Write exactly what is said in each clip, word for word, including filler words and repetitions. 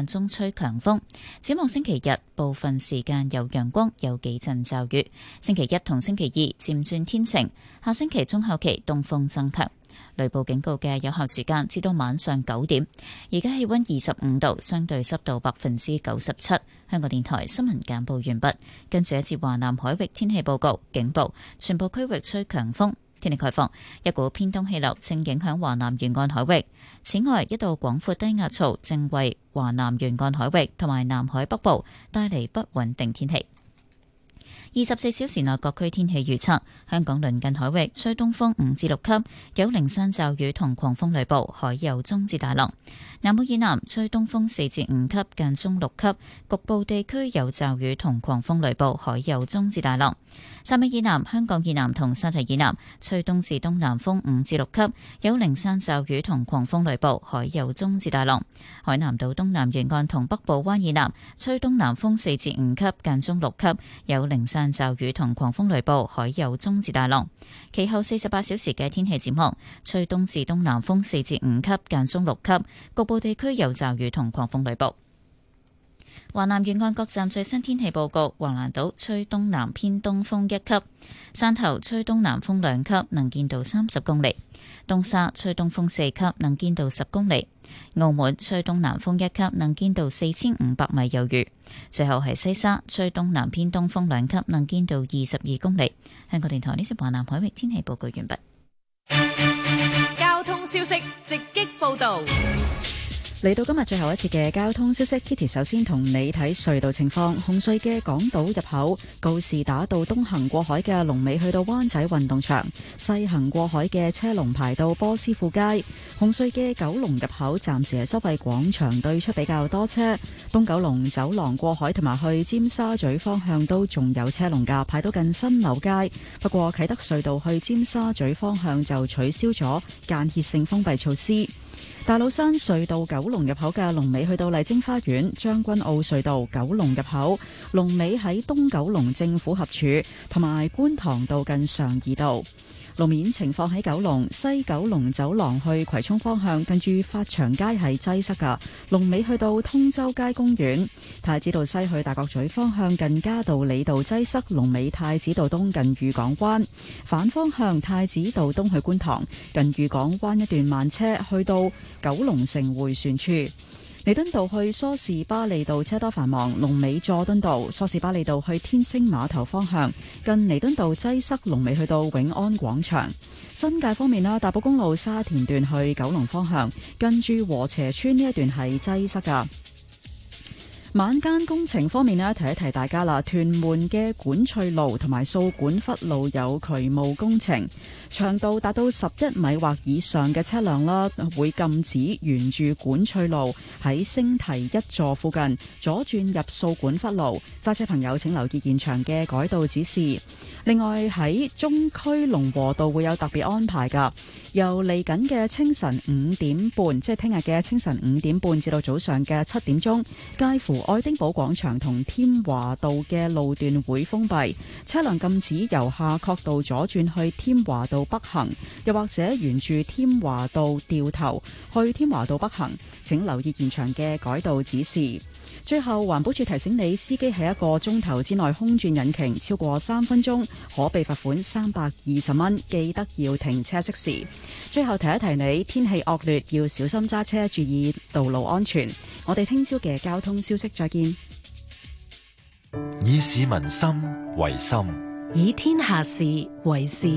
間中吹強風。展望星期日，部分時間有陽光，有幾陣驟雨。星期一同星期二漸轉天晴。下星期中後期東風增強。雷暴警告嘅有效時間至到晚上九點。而家氣溫二十五度，相對濕度百分之九十七。香港電台新聞簡報完畢。跟住一節華南海域天氣報告，警報，全部區域吹強風。天氣概況，一股偏東氣流正影響華南沿岸海域。此外，一道廣闊低壓槽正為華南沿岸海域同埋南海北部帶嚟不穩定天氣。二十四小時內各區天氣預測：香港鄰近海域吹東風五至六級，有零散驟雨同狂風雷暴，海有中至大浪。南澳以南吹東風四至五級，間中六級，局部地區有驟雨同狂風雷暴，海有中至大浪。汕尾以南、香港以南同沙堤以南吹東至東南風五至六級，有零散驟雨同狂風雷暴，海有中至大浪。海南島東南沿岸同北部灣以南吹東南風四至五級，間中六級，有零散驟雨同狂風雷暴，海有中至大浪。其後四十八小時嘅天氣展望，吹東至東南風四至五級，間中六級，局部地區有驟雨同狂風雷暴。華南沿岸各站最新天氣報告：橫瀾島吹東南偏東風一級，汕頭吹東南風兩級，能見度三十公里；東沙吹東風四級，能見度十公里；澳門吹東南風一級，能見度四千五百米有餘。最後係西沙吹東南偏東風兩級，能見度二十二公里。香港電台呢節華南海域天氣報告完畢。 交通消息直擊報道。 嚟到今日最後一次嘅交通消息 ，Kitty 首先同你睇隧道情況。紅隧嘅港島入口告士打道東行過海嘅龍尾去到灣仔運動場，西行過海嘅車龍排到波斯富街。紅隧嘅九龍入口暫時係收費廣場對出比較多車，東九龍走廊過海同埋去尖沙咀方向都仲有車龍㗎，排到近新樓街。不過啟德隧道去尖沙咀方向就取消咗間歇性封閉措施。大老山隧道九龍入口嘅龍尾去到麗晶花園，將軍澳隧道九龍入口龍尾喺東九龍政府合署，同埋觀塘道近常怡道。路面情況喺九龍西九龍走廊去葵涌方向，近住發祥街係擠塞噶，龍尾去到通州街公園。太子道西去大角咀方向，近嘉道理道擠塞，龍尾太子道東近裕港灣。反方向太子道東去觀塘，近裕港灣一段慢車，去到九龍城迴旋處。彌敦道去梳士巴利道車多繁忙，龍尾佐敦道；梳士巴利道去天星碼頭方向，近彌敦道擠塞，龍尾去到永安廣場。新界方面啦，大埔公路沙田段去九龍方向，近住禾輋村呢一段係擠塞噶。晚間工程方面呢，提一提大家啦，屯門嘅管翠路同埋掃管笏路有渠務工程，長度達到十一米或以上嘅車輛啦，會禁止沿住管翠路喺星堤一座附近左轉入掃管笏路。揸車朋友請留意現場嘅改道指示。另外喺中區龍和道會有特別安排㗎，由嚟緊嘅清晨五點半，即係聽日嘅清晨五點半至到早上嘅七點鐘，介乎愛丁堡廣場同添華道嘅路段會封閉，車輛禁止由夏慤道左轉去添華道北行，又或者沿住添華道掉頭去添華道北行，請留意現場嘅改道指示。最後，環保署提醒你，司機喺一個鐘頭之內空轉引擎超過三分鐘，可被罰款三百二十蚊，記得要停車熄匙。最後提一提你，天氣惡劣，要小心揸車，注意道路安全。我哋聽朝嘅交通消息再見。 以市民心為心， 以天下事為事。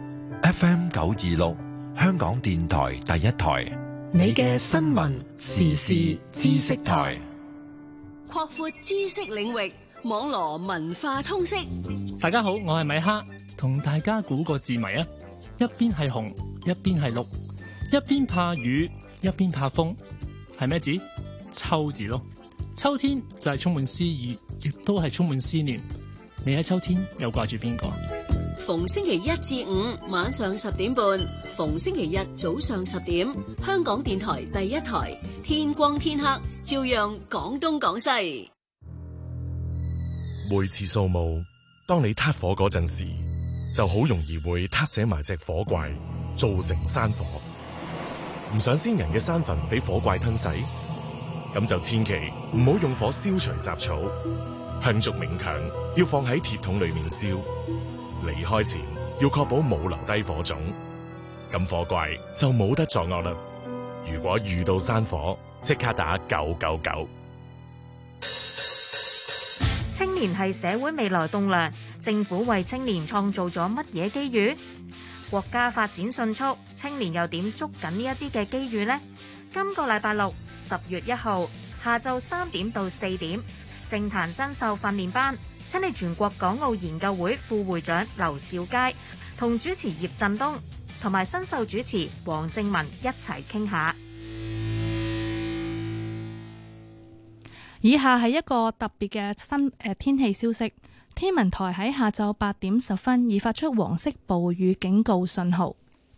F M 九二六，香港電台第一台， 你嘅新聞時事知識台。 擴闊知識領域，網羅文化通識。 大家好，我係米哈，同大家估個字謎啊！一邊係紅，一邊係綠，一邊怕雨，一邊怕風，係咩字？秋字咯。秋天就係充滿詩意，亦都係充滿思念。你喺秋天又掛住邊個？ 逢星期一至五晚上十點半，逢星期日早上十點，香港電台第一台，天光天黑照樣講東講西。 每次掃墓，當你撻火嗰陣時，就好容易會撻死埋隻火怪，造成山火。唔想先人嘅山墳俾火怪吞噬， 咁就千祈唔好用火燒除雜草。香燭冥鏹要放喺鐵桶裏面燒。離開前要確保冇留低火種，咁火怪就冇得作惡啦。如果遇到山火，即刻打九九九。 青年係社會未來棟梁，政府為青年創造咗乜嘢機遇？國家發展迅速，青年又點捉緊呢一啲嘅機遇呢？今個禮拜六十月一號下晝三點到四點，政壇新秀訓練班，請嚟全國港澳研究會副會長劉兆佳同主持葉振東同埋新秀主持黃正文一齊傾下。 以下係一個特別嘅新誒天氣消息，天文台喺下晝八點十分已發出黃色暴雨警告信號。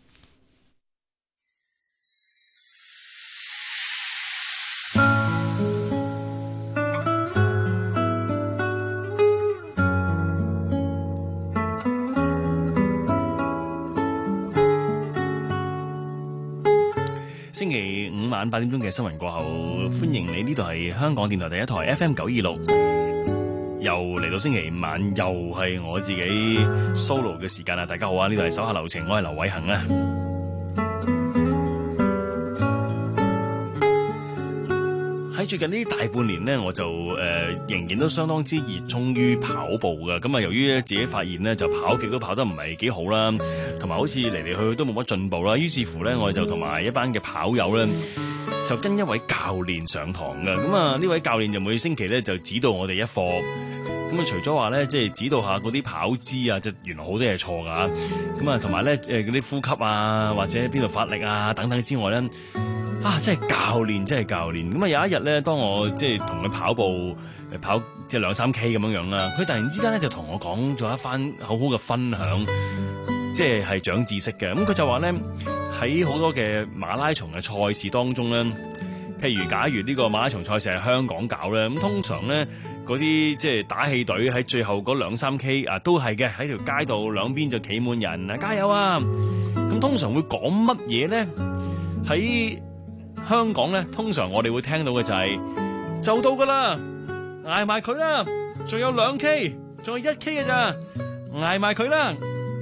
星期五晚八點鐘嘅新聞過後，歡迎你，呢度係香港電台第一台 F M 九二六，又嚟到星期五晚，又係我自己 solo 嘅時間啦！大家好啊，呢度係手下留情，我係劉偉恒啊。喺最近呢大半年呢，我就誒、呃、仍然都相當之熱衷於跑步㗎。咁啊，由於自己發現呢，就跑極都跑得唔係幾好啦，同埋好似嚟嚟去去都冇乜進步啦。於是乎呢，我就同埋一班嘅跑友呢，就跟一位教練上堂㗎。咁啊，呢位教練就每星期呢，就指導我哋一課。咁啊，除咗話呢，即係指導下嗰啲跑姿啊，即係原來好多嘢錯㗎。咁啊，同埋呢，誒嗰啲呼吸啊，或者邊度發力啊等等之外呢。啊！真係教練，真係教練。咁啊，有一日咧，當我即係同佢跑步，誒跑即係兩三 K 咁樣樣啦，佢突然之間咧就同我講咗一番好好嘅分享，即係係長知識嘅。咁佢就話咧，喺好多嘅馬拉松嘅賽事當中咧，譬如假如呢個馬拉松賽事係香港搞咧，咁通常咧嗰啲即係打氣隊喺最後嗰兩三 K 啊，都係嘅，喺條街道兩邊就企滿人啊，加油啊！咁通常會講乜嘢咧？喺香港咧，通常我哋會聽到嘅就係、是、就到噶啦，挨埋佢啦，仲有兩 K， 仲有一 K 嘅咋，挨埋佢啦。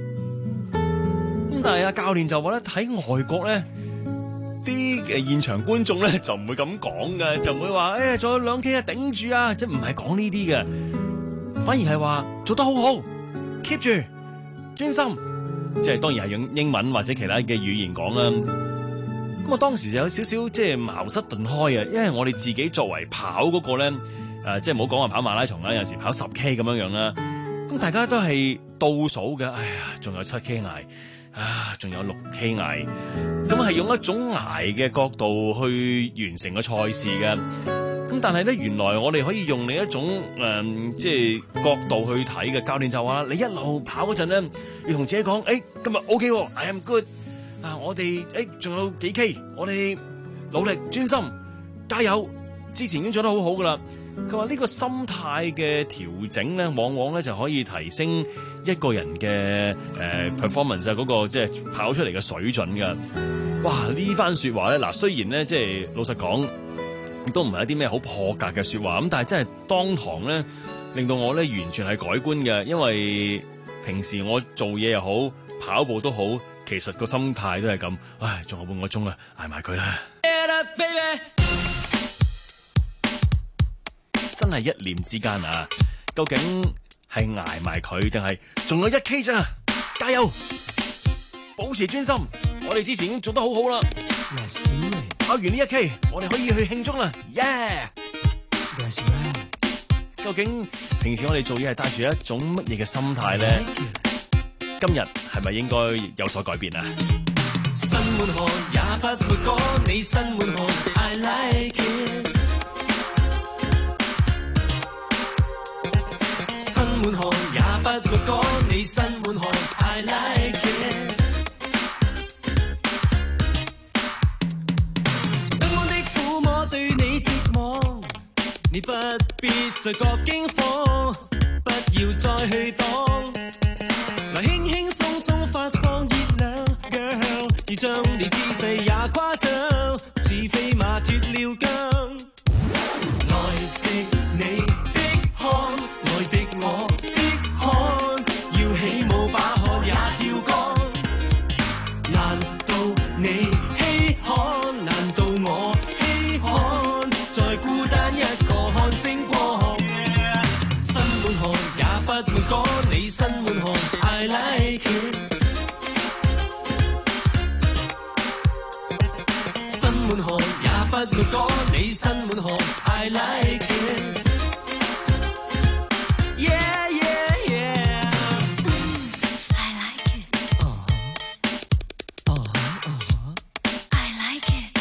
咁但係阿教練就話咧，喺外國咧，啲誒現場觀眾咧就唔會咁講嘅，就唔會話誒仲有兩 K 啊，頂住啊，即係唔係講呢啲嘅，反而係話做得好好 ，keep 住專心，即係當然係用英文或者其他嘅語言講啦。咁我當時就有少少即係茅塞頓開啊，因為我哋自己作為跑嗰個咧，誒即係唔好講話跑馬拉松啦，有時跑十 K 咁樣樣啦，咁大家都係倒數嘅，哎呀，仲有七 K 挨，啊，仲有六 K 挨，咁係用一種挨嘅角度去完成個賽事嘅。咁但係咧，原來我哋可以用另一種誒、呃，即係角度去睇嘅。教練就話：你一路跑嗰陣咧，要同自己講，誒、欸，今日 OK，I am good。啊！我哋誒仲有幾 K， 我哋努力專心加油。之前已經做得好好噶啦。佢話呢個心態嘅調整咧，往往咧就可以提升一個人嘅誒、呃、performance 啊，嗰個即係跑出嚟嘅水準噶。哇！呢番說話咧，嗱雖然咧即係老實講，都唔係一啲咩好破格嘅說話咁，但係真係當堂咧令到我咧完全係改觀嘅，因為平時我做嘢又好，跑步都好。其實個心態都係咁，唉，仲有半個鐘啊，捱埋佢啦！真係一念之間啊！究竟係捱埋佢，定係仲有一 K 咋？加油，保持專心！我哋之前已經做得好好啦。跑完呢一 K， 我哋可以去慶祝啦！耶、yeah! 究竟平時我哋做嘢係帶住一種乜嘢嘅心態咧？今日係咪應該有所改變啊？新滿河也不會趕你新滿河 I like it 新滿河也不會趕你新滿河 I like it 不安的撫摸對你折磨你不必再覺驚慌不要再去擋來輕輕鬆鬆發放熱量 girl 而將你姿勢也誇張似飛馬脫了韁星光。身滿汗也不會趕你身滿汗 I like it。 身滿汗也不會趕你身滿汗 I like it。 Yeah yeah yeah I like it I like it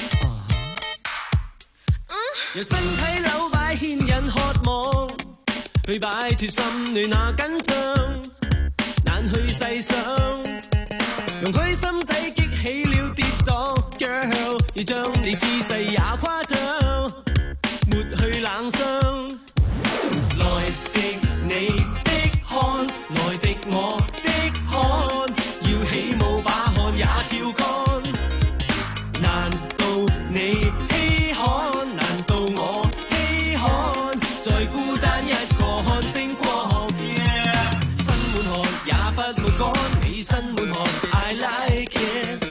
由身體扭擺牽引渴望，去擺脫心亂那緊張，難去細想，容許心底激起了跌宕 Girl， 要將你姿勢也誇張，抹去冷傷。來滴你的汗，來滴我的汗，要起舞把汗也跳乾。難道你稀罕？難道我稀罕？再孤單一個看星光。Yeah， 身滿汗也不會趕你身滿汗 I like it。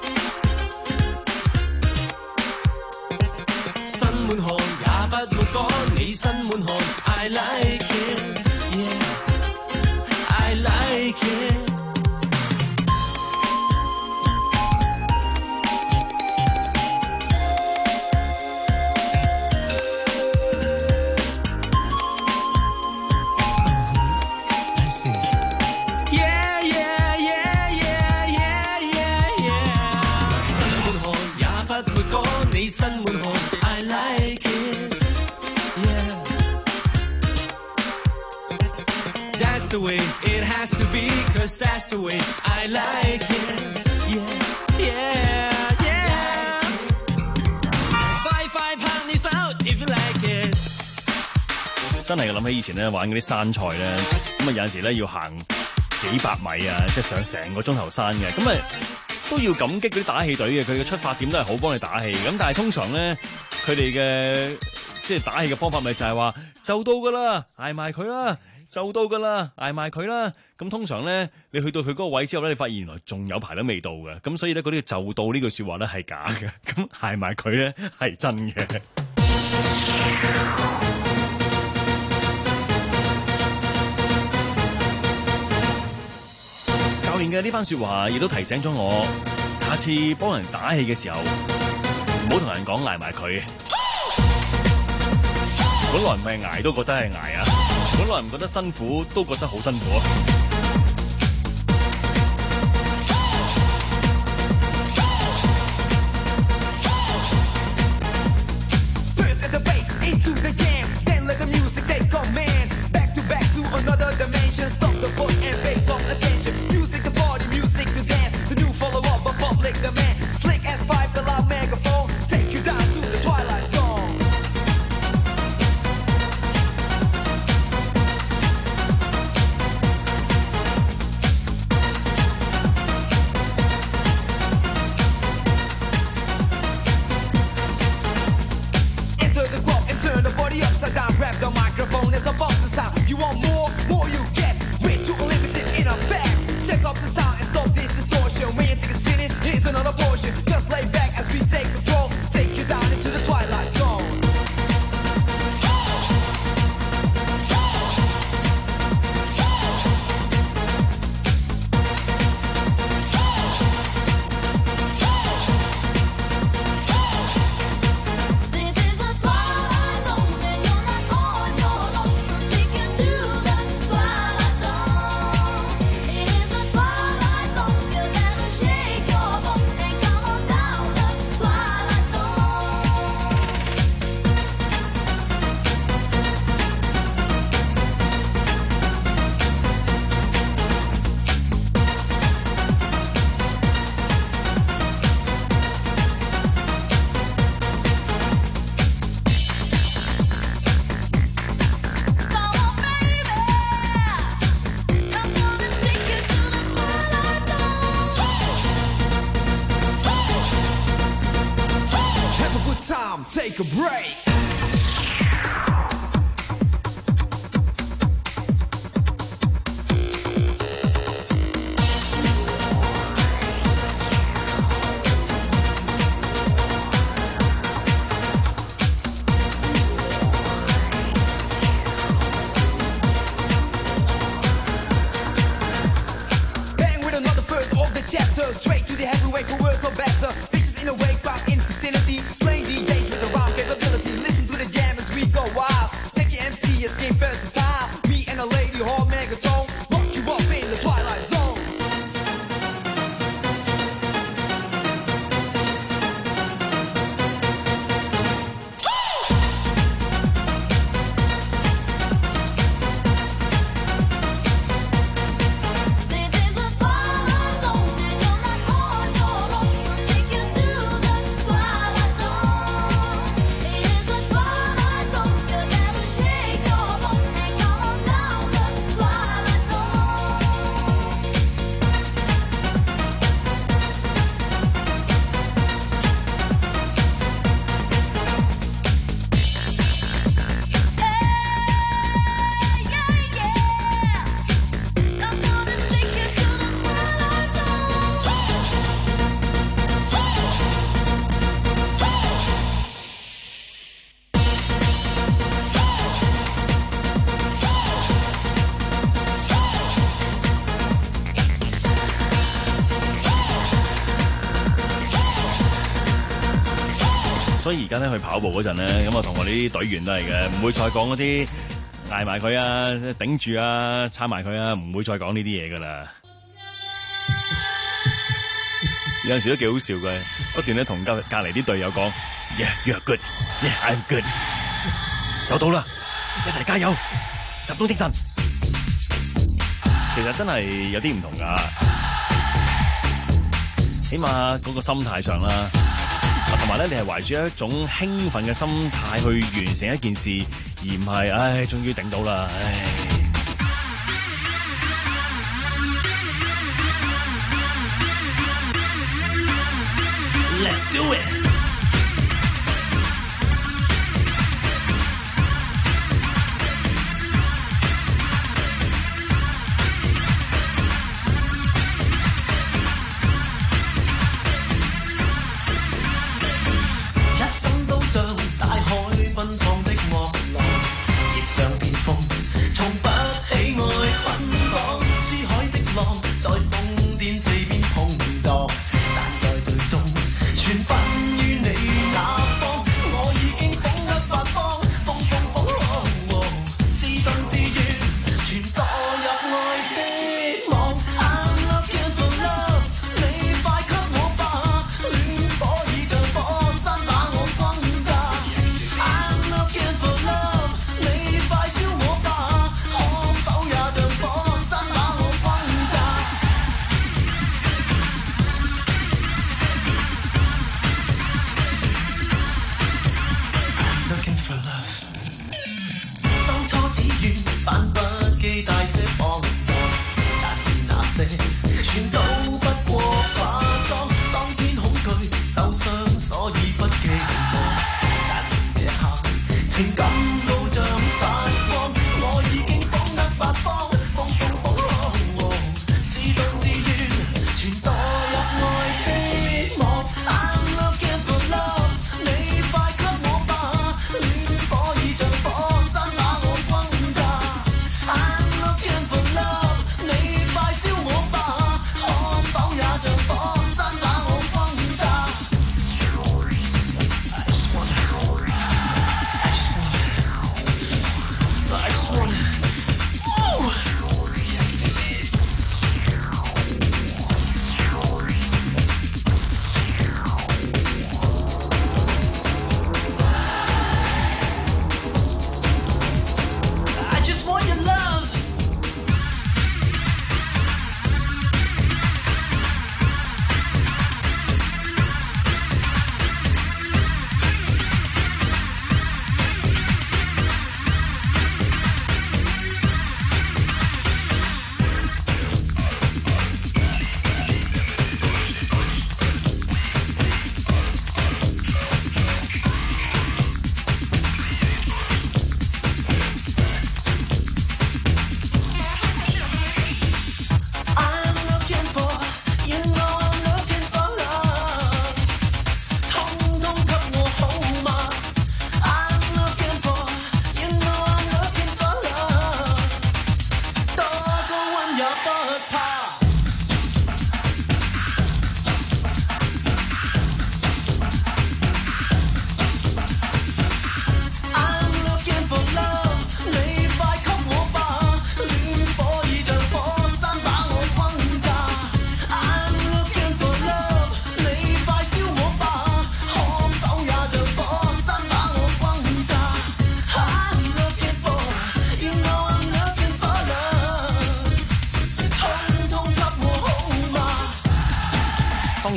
身滿汗也不會趕你身滿汗 I like it Yeah I like it。 Yeah yeah yeah yeah yeah yeah yeah。 身滿汗也不會趕你身滿汗 I like it Yeah That's the way it has to be cause that's the way I like it Yeah yeah yeah 快快拍你手 if you like it。 真係諗起以前咧玩嗰啲山賽咧，咁啊有陣時咧要行幾百米啊，即係上成個鐘頭山嘅，咁啊都要感激嗰啲打氣隊嘅，佢嘅出發點都係好幫你打氣。咁但係通常咧，佢哋嘅即係打氣嘅方法咪就係話就到噶啦，捱埋佢啦，就到噶啦，捱埋佢啦。咁通常咧，你去到佢嗰個位之後咧，你發現原來仲有排都未到嘅，咁所以咧嗰啲就到呢句說話咧係假嘅，咁捱埋佢咧係真嘅。教練嘅呢番說話亦都提醒咗我，下次幫人打氣嘅時候，唔好同人講捱埋佢。本來唔係捱都覺得係捱啊，本來唔覺得辛苦都覺得好辛苦啊。 be a skin versatile. Me and a lady hall megaphone, rock you up in the twilight zone. 所以而家咧去跑步嗰陣咧，咁啊同我哋啲隊員都係嘅，唔會再講嗰啲嗌埋佢啊、頂住啊、撐埋佢啊，唔會再講呢啲嘢噶啦。有陣時都幾好笑嘅，不斷咧同隔隔離啲隊友講 ，Yeah, you're good, yeah, I'm good， 走到啦，一齊加油，集中精神。其實真係有啲唔同噶，起碼嗰個心態上啦。同埋咧，你係懷住一種興奮嘅心態去完成一件事，而唔係唉，終於頂到啦，唉。Let's do it！ 在瘋癲四邊碰撞，但在最終全分。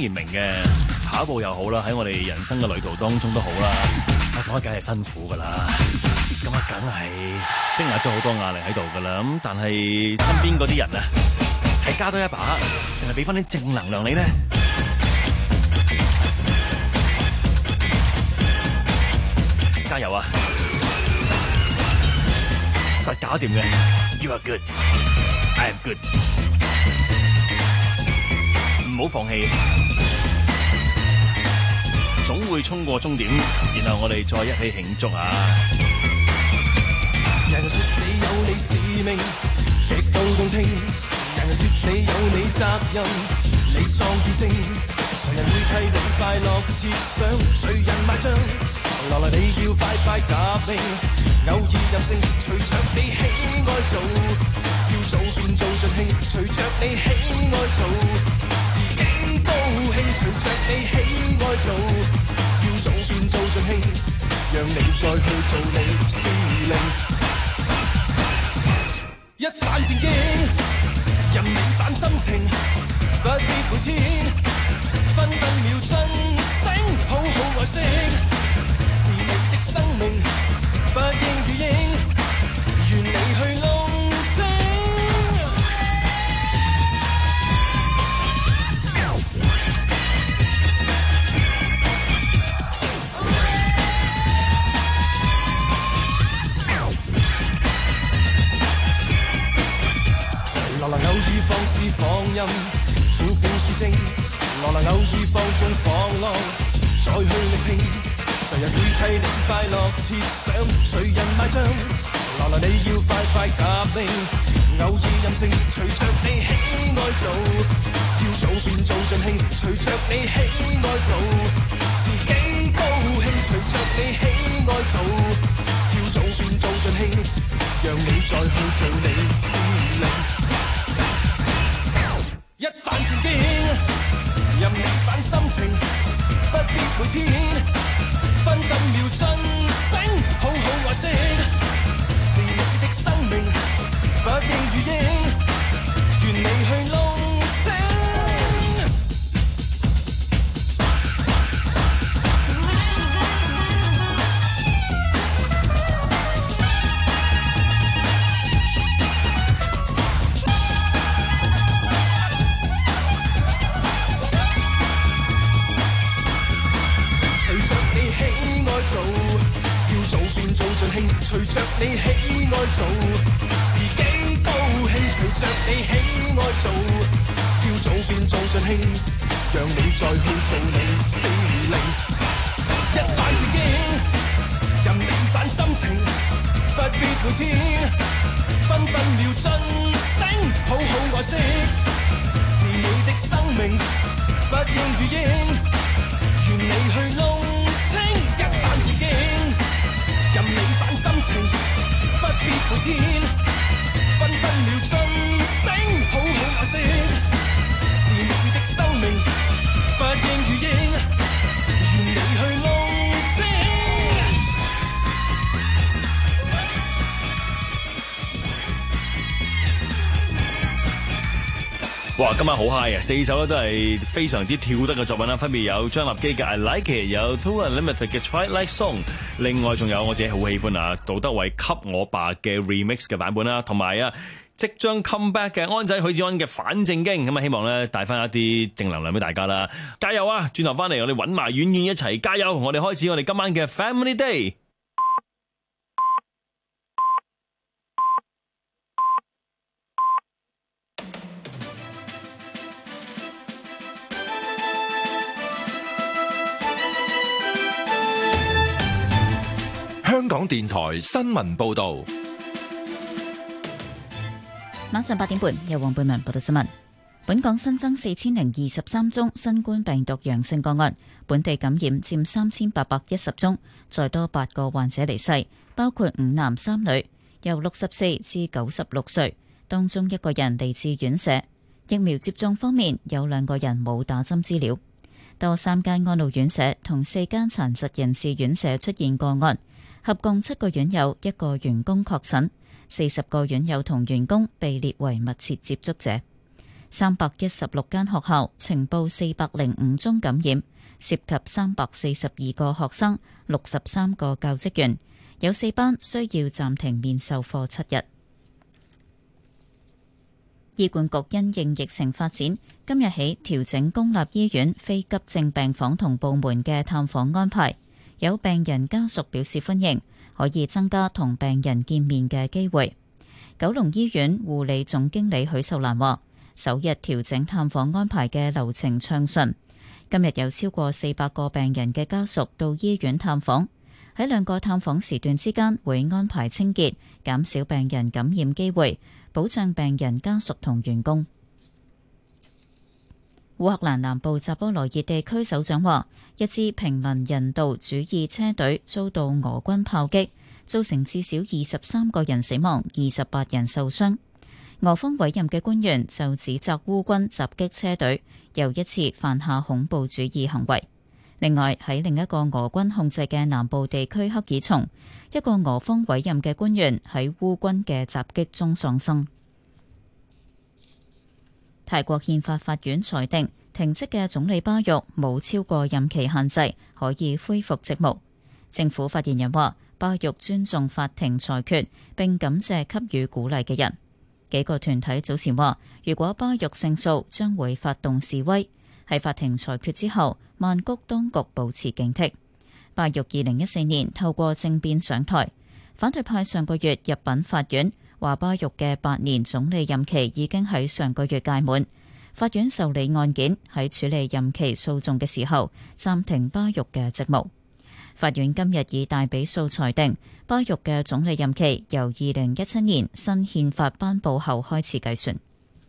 然明嘅，跑步又好啦，喺我哋人生嘅旅途當中都好啦，啊咁啊梗係辛苦噶啦，咁啊梗係積壓咗好多壓力喺度噶啦，咁但係身邊嗰啲人啊，係加多一把，定係俾翻啲正能量你呢？加油啊！實搞掂嘅 ，You are good, I am good。唔好放棄，總會衝過終點，然後我哋再一起慶祝啊！ 人人說你有你使命，極度動聽；人人說你有你責任，你壯志正。誰人會替你快樂設想？誰人買帳？來來，你要快快革命，偶爾任性，隨着你喜愛做，要做便做盡興，隨着你喜愛做，自己高興，隨着你喜愛做，要做便做盡興，讓你再去做你司令。一反戰兢，任你反心情，不必每天分分秒盡聲，好好愛惜。是你的生命，不應與應，願你去弄清。來來偶爾放肆放任，苦苦是正，來來偶爾放縱放浪，再去力拼。誰人會替你快樂設想？誰人買帳？來來，你要快快革命，偶爾任性，隨着你喜愛做，要做便做盡興，隨着你喜愛做，自己高興，隨着你喜愛做，要做便做盡興，讓你再去做你司令。一反戰兢，任你反心情，不必每天分分秒盡聲，好好愛惜，是你的生命，不應與應，願你去弄清。隨着你喜愛做，自己高興，隨着你喜愛做，要做便做盡興，讓你再去做你司令。一反戰兢，任你反心情，不必每天分分秒盡聲，好好愛惜，是你的生命，不應與應，願你去弄清。一反戰兢，任你反心情，不必每天分分秒盡聲，好好愛惜，是你的生命，不應與應，願你去弄清。 哇！今晚好 high 啊！四首咧都係非常之跳得嘅作品啦，分別有張立基嘅 I Like It， 有 Too Unlimited 嘅 Twilight Song， 另外仲有我自己好喜歡啊杜德偉給我吧嘅 remix 嘅版本啦，同埋啊即將 come back 嘅安仔許志安嘅反正經，咁啊希望咧帶翻一啲正能量俾大家啦，加油啊！轉頭翻嚟我哋揾埋遠遠一齊加油，我哋開始我哋今晚嘅 Family Day。 香港電台新聞報道， 晚上八點半由黃貝文報道新聞。本港新增四千零二十三宗新冠病毒陽性個案，本地感染佔三千八百一十宗，再多八個患者離世，包括五男三女，由六十四至九十六歲，當中一個人嚟自院舍。疫苗接種方面，有兩個人冇打針資料。多三間安老院舍同四間殘疾人士院舍出現個案。合共七個院友，一個員工確診，四十個院友同員工被列為密切接觸者。 三百一十六間學校呈報四百零五宗感染，涉及三百四十二個學生、六十三個教職員，有四班需要暫停面授課七日。醫管局因應疫情發展，今日起調整公立醫院非急症病房同部門嘅探訪安排。有病人家屬表示歡迎，可以增加同病人見面嘅機會。九龍醫院護理總經理許秀蘭話，首日調整探訪安排嘅流程暢順。今日有超過四百個病人嘅家屬到醫院探訪，喺兩個探訪時段之間會安排清潔，減少病人感染機會，保障病人家屬同員工。烏克蘭南部扎波羅熱地區首長話，一支平民人道主義車隊遭到俄軍炮擊，造成至少二十三個人死亡，二十八人受傷。俄方委任嘅官員就指責烏軍襲擊車隊，又一次犯下恐怖主義行為。另外喺另一個俄軍控制嘅南部地區克爾松，一個俄方委任嘅官員喺烏軍嘅襲擊中喪生。泰國憲法法院裁定，停職嘅總理巴育冇超過任期限制，可以恢復職務。政府發言人話，巴育尊重法庭裁決，並感謝給予鼓勵嘅人。幾個團體早前話，如果巴育勝訴，將會發動示威。喺法庭裁決之後，曼谷當局保持警惕。巴育二零一四年透過政變上台，反對派上個月入稟法院，話巴育嘅八年總理任期已經喺上個月屆滿。法院受理案件，喺處理任期訴訟嘅時候暫停巴育嘅職務。法院今日以大比數裁定，巴育嘅總理任期由二零一七年新憲法頒布後開始計算。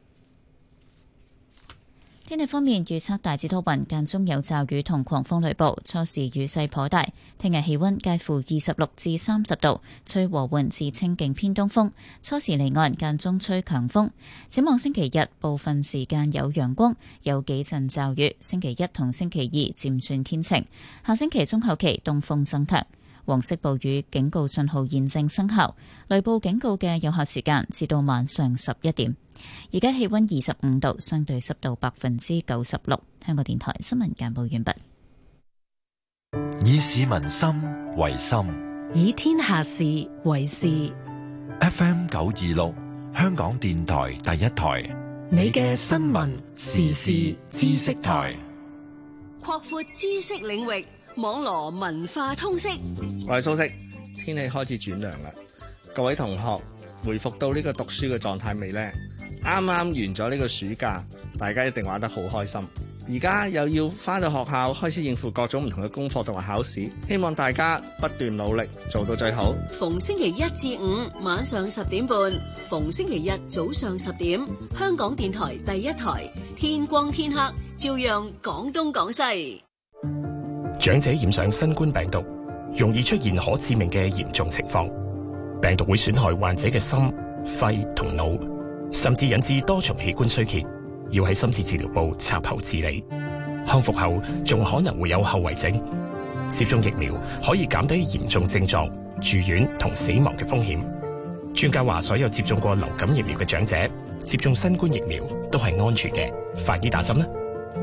天氣方面預測大致多雲，間中有驟雨同狂風雷暴，初時雨勢頗大。聽日氣溫介乎二十六至三十度，吹和緩至清勁偏東風，初時離岸，間中吹強風。展望星期日部分時間有陽光，有幾陣驟雨。星期一同星期二漸轉天晴，下星期中後期東風增強。黃色暴雨警告信號現正生效，雷暴警告嘅有效時間至到晚上十一點。而家氣溫二十五度，相對濕度百分之九十六。香港電台新聞簡報完畢。 以市民心為心， 以天下事為事。 F M 九二六，香港電台第一台， 你嘅新聞時事知識台， 擴闊知識領域，網羅文化通識。 我係蘇軾，天氣開始轉涼啦，各位同學回復到呢個讀書嘅狀態未呢？啱啱完咗呢個暑假，大家一定玩得好開心。而家又要返到學校，開始應付各種唔同嘅功課同埋考試，希望大家不斷努力，做到最好。 逢星期一至五晚上十點半，逢星期日早上十點，香港電台第一台，天光天黑，照樣講東講西。 長者染上新冠病毒，容易出現可致命嘅嚴重情況。病毒會損害患者嘅心、肺同腦，甚至引致多重器官衰竭，要喺深切治療部插喉治理。康復後仲可能會有後遺症。接種疫苗可以減低嚴重症狀、住院同死亡嘅風險。專家話，所有接種過流感疫苗嘅長者接種新冠疫苗都係安全嘅，快啲打針啦！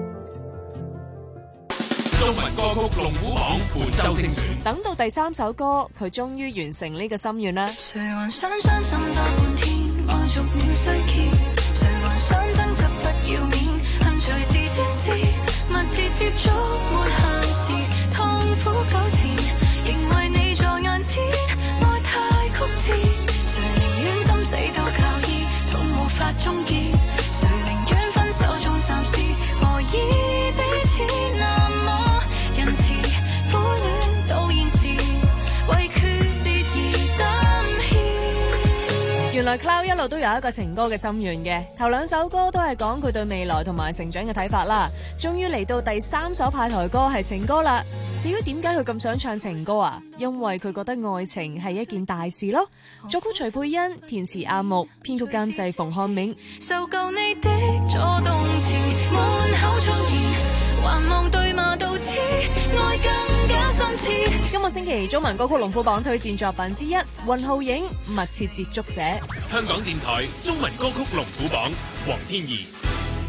中文歌曲龍虎榜本周精選， 等到第三首歌，佢終於完成呢個心願啦。 誰還想傷心多半天，愛逐秒衰竭，誰還想爭執不要面，恨隨時宣示，密切接觸沒限時，痛苦糾纏，仍為你在眼前，愛太曲折，誰寧願心死都靠醫，痛無法終結，誰寧願分手中暫時，何以彼此那麼仁慈，苦戀到現時，為決裂而擔牽。 原來 Cloud 一路都有一個情歌嘅心願嘅，頭兩首歌都係講佢對未來同埋成長嘅睇法啦。終於嚟到第三首派台歌係情歌啦。至於點解佢咁想唱情歌啊？因為佢覺得愛情係一件大事咯。作曲徐佩欣，填詞阿木，編曲監製馮漢銘。 受夠你的左動情，滿口忠言，還望對罵到痴，愛更加深切。 今個星期中文歌曲龍虎榜推薦作品之一，雲浩影密切接觸者。 香港電台中文歌曲龍虎榜，黃天怡。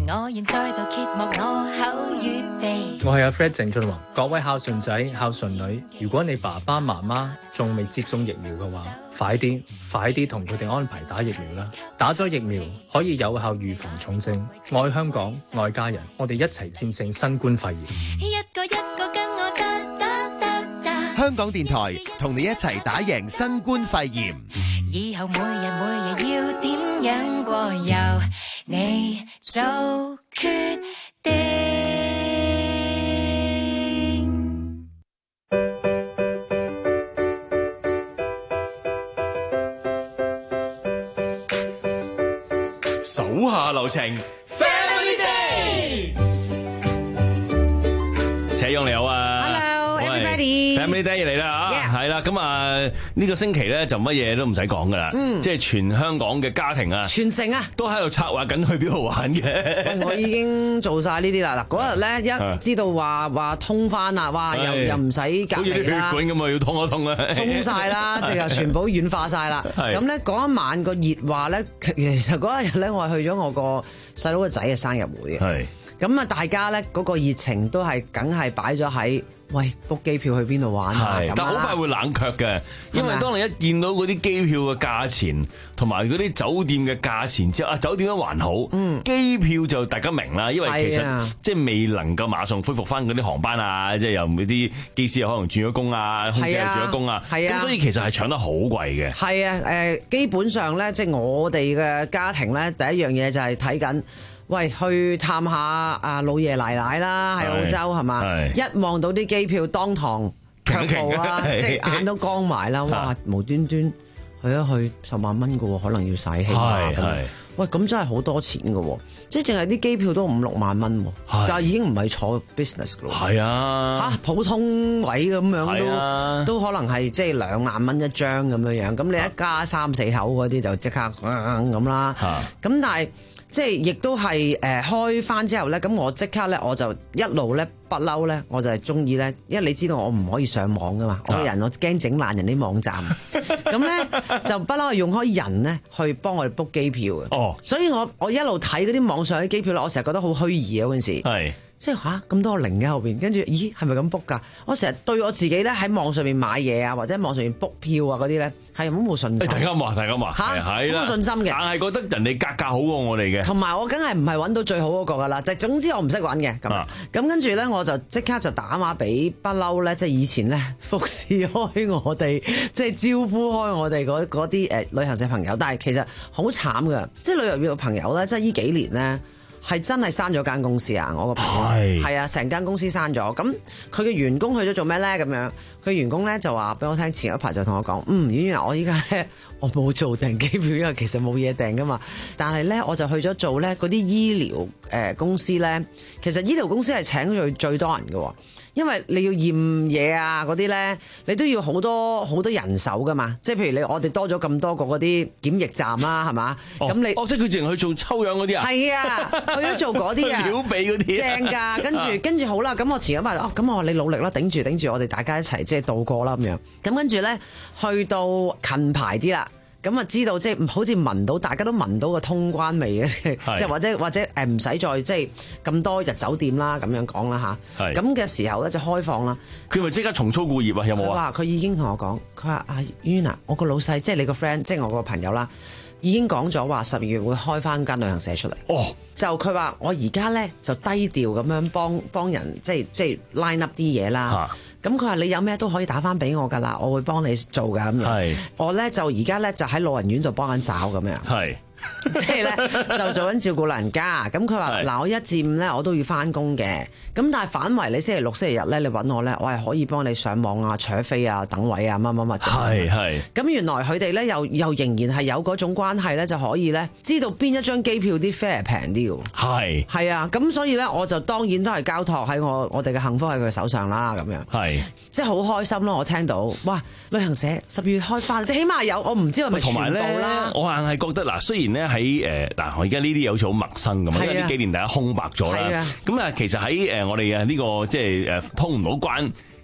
我願再度揭幕我口與鼻。 我係阿 Fred 鄭俊弘，各位孝順仔、孝順女，如果你爸爸媽媽仲未接種疫苗嘅話，快啲快啲同佢哋安排打疫苗啦！打咗疫苗可以有效預防重症。愛香港，愛家人，我哋一齊戰勝新冠肺炎。 一個一個跟我得得得得。 香港電台同你一齊打贏新冠肺炎。 以後每日每日要點樣過，由你做決定。 手下留情 ，Family Day， 陳勇你好啊 ，Hello everybody，Family Day 嚟啦嚇，係啦，咁啊呢個星期咧就乜嘢都唔使講噶啦，嗯，即係全香港嘅家庭啊， 全城啊， 都喺度策劃緊去邊度玩嘅。 我已經做晒呢啲啦，嗱嗰日咧一知道話話通翻啦，哇又又唔使隔離啦， 好似啲血管咁啊，要通一通啊， 通晒啦，即係全部軟化晒啦。咁咧嗰一晚個熱話咧，其實嗰一日咧我係去咗我個細佬個仔嘅生日會嘅，咁啊大家咧嗰個熱情都係梗係擺咗喺。喂 book 機票去邊度玩啊？ 但好快會冷卻嘅，因為當你一見到嗰啲機票嘅價錢同埋嗰啲酒店嘅價錢之後，啊酒店都還好，嗯，機票就大家明啦，因為其實即係未能夠馬上恢復翻嗰啲航班啊，即係又嗰啲機師又可能轉咗工啊，空姐又轉咗工啊，係啊，咁所以其實係搶得好貴嘅。係啊，誒基本上咧，即係我哋嘅家庭咧，第一樣嘢就係睇緊。喂，去探下阿老爺奶奶啦，喺澳洲係嘛？一望到啲機票當堂卻步啦，即係眼都光埋啦！哇，無端端去一去十萬蚊嘅喎，可能要使起碼咁。喂，咁真係好多錢嘅喎，即係淨係啲機票都五六萬蚊喎，但係已經唔係坐 business 嘅咯。係啊，嚇普通位咁樣都都可能係即係兩萬蚊一張咁樣樣。咁你一家三四口嗰啲就即刻咁啦。咁但係。即係亦都係誒開翻之後咧，咁我即刻咧我就一路咧不嬲咧，我就係中意咧，因為你知道我唔可以上網噶嘛，我個人我驚整爛人啲網站，咁咧就不嬲係用開人咧去幫我哋 book 機票嘅。哦，所以我我一路睇嗰啲網上啲機票咧，我成日覺得好虛擬啊嗰陣時。係。即係吓咁多零嘅後邊，跟住咦係咪咁 book 㗎？我成日對我自己咧喺網上面買嘢啊，或者網上面 book 票啊嗰啲咧，係好冇信心。大家話，大家話嚇，係啦，冇信心嘅。但係覺得人哋價格好過我哋嘅。同埋我梗係唔係揾到最好嗰個㗎啦？就係、總之我唔識揾嘅咁。咁、啊、跟住咧，我就即刻就打電話俾不嬲咧，即係以前咧服侍開我哋，即係招呼開我哋嗰嗰啲誒旅行社朋友。但係其實好慘㗎，即係旅遊業嘅朋友咧，即係呢幾年咧。係真係閂咗間公司啊！我個朋友係啊，成間公司閂咗。咁佢嘅員工去咗做咩咧？咁樣佢員工咧就話俾我聽，前一排就同我講，嗯，婉婉啊，我依家咧我冇做訂機票，因為其實冇嘢訂噶嘛。但係咧我就去咗做咧嗰啲醫療誒公司咧，其實醫療公司係請佢最多人嘅。因為你要驗嘢啊嗰啲咧，你都要好多好多人手噶嘛。即係譬如你我哋多咗咁多個嗰啲檢疫站啦，係嘛？咁、哦、你哦，即係佢淨係去做抽樣嗰啲啊？係啊，去咗做嗰啲啊，撩鼻嗰啲正㗎。跟住跟住好啦，咁我前一排哦，咁我話你努力啦，頂住頂住，我哋大家一齊即係度過啦咁樣。咁跟住咧，去到近排啲啦。咁啊，知道即係好似聞到，大家都聞到個通關味嘅，即係或者或者誒唔使再即係咁多日酒店啦，咁樣講啦吓，咁嘅時候咧就開放啦。佢咪即刻重操故業啊？有冇啊？佢話佢已經同我講，佢話阿 Yuna，我個老細即係你個 friend，即係我個朋友啦，已經講咗話十二月會開翻間旅行社出嚟。哦，就佢話我而家咧就低調咁樣幫幫人，即係即係 line up 啲嘢啦。咁佢話你有咩都可以打翻俾我㗎啦，我會幫你做㗎咁樣。我咧就而家咧就喺老人院度幫緊手咁樣。係。即係咧就做緊照顧老人家，咁佢話嗱我一至五咧我都要翻工嘅，咁但係反為你星期六星期日咧你揾我咧，我係可以幫你上網啊、搶飛啊、等位啊乜乜乜。係係。咁原來佢哋咧又又仍然係有嗰種關係咧，就可以咧知道邊一張機票啲 fare 平啲嘅。係係啊，咁所以咧我就當然都係交託喺我我哋嘅幸福喺佢手上啦，咁樣。係。即係好開心咯！我聽到哇，旅行社十月開翻，即係起碼有我唔知係咪全部啦。我硬係覺得嗱，雖然咧喺誒嗱，我而家呢啲嘢好似好陌生咁，因為呢幾年大家空白咗啦。咁啊，其實喺誒我哋嘅呢個即係誒通唔到關